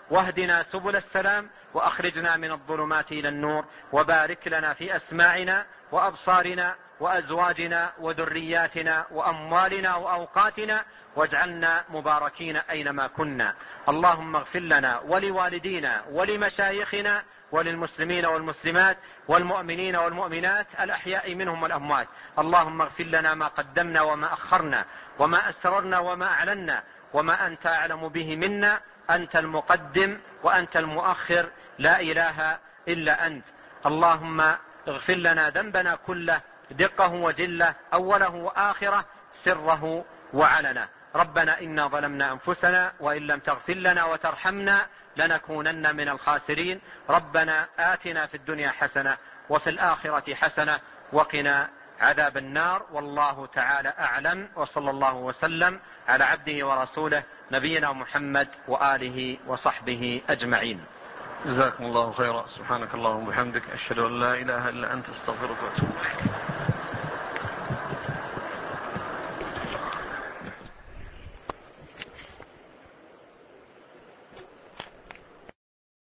واهدنا سبل السلام وأخرجنا من الظلمات إلى النور، وبارك لنا في أسماعنا وأبصارنا وأزواجنا وذرياتنا وأموالنا وأوقاتنا، واجعلنا مباركين أينما كنا. اللهم اغفر لنا ولوالدينا ولمشايخنا وللمسلمين والمسلمات والمؤمنين والمؤمنات الأحياء منهم والأموات. اللهم اغفر لنا ما قدمنا وما أخرنا وما أسررنا وما أعلنا وما أنت أعلم به منا، أنت المقدم وأنت المؤخر، لا إله إلا أنت. اللهم اغفر لنا ذنبنا كله، دقه وجله، أوله وآخره، سره وعلنا. ربنا إنا ظلمنا أنفسنا وإن لم تغفر لنا وترحمنا لنكونن من الخاسرين. ربنا آتنا في الدنيا حسنة وفي الآخرة حسنة وقنا عذاب النار. والله تعالى أعلم، وصلى الله وسلم على عبده ورسوله نبينا محمد وآله وصحبه أجمعين. جزاكم الله خيرا. سبحانك اللهم وبحمدك، أشهد أن لا إله إلا أنت، استغفرك وأتوب إليك.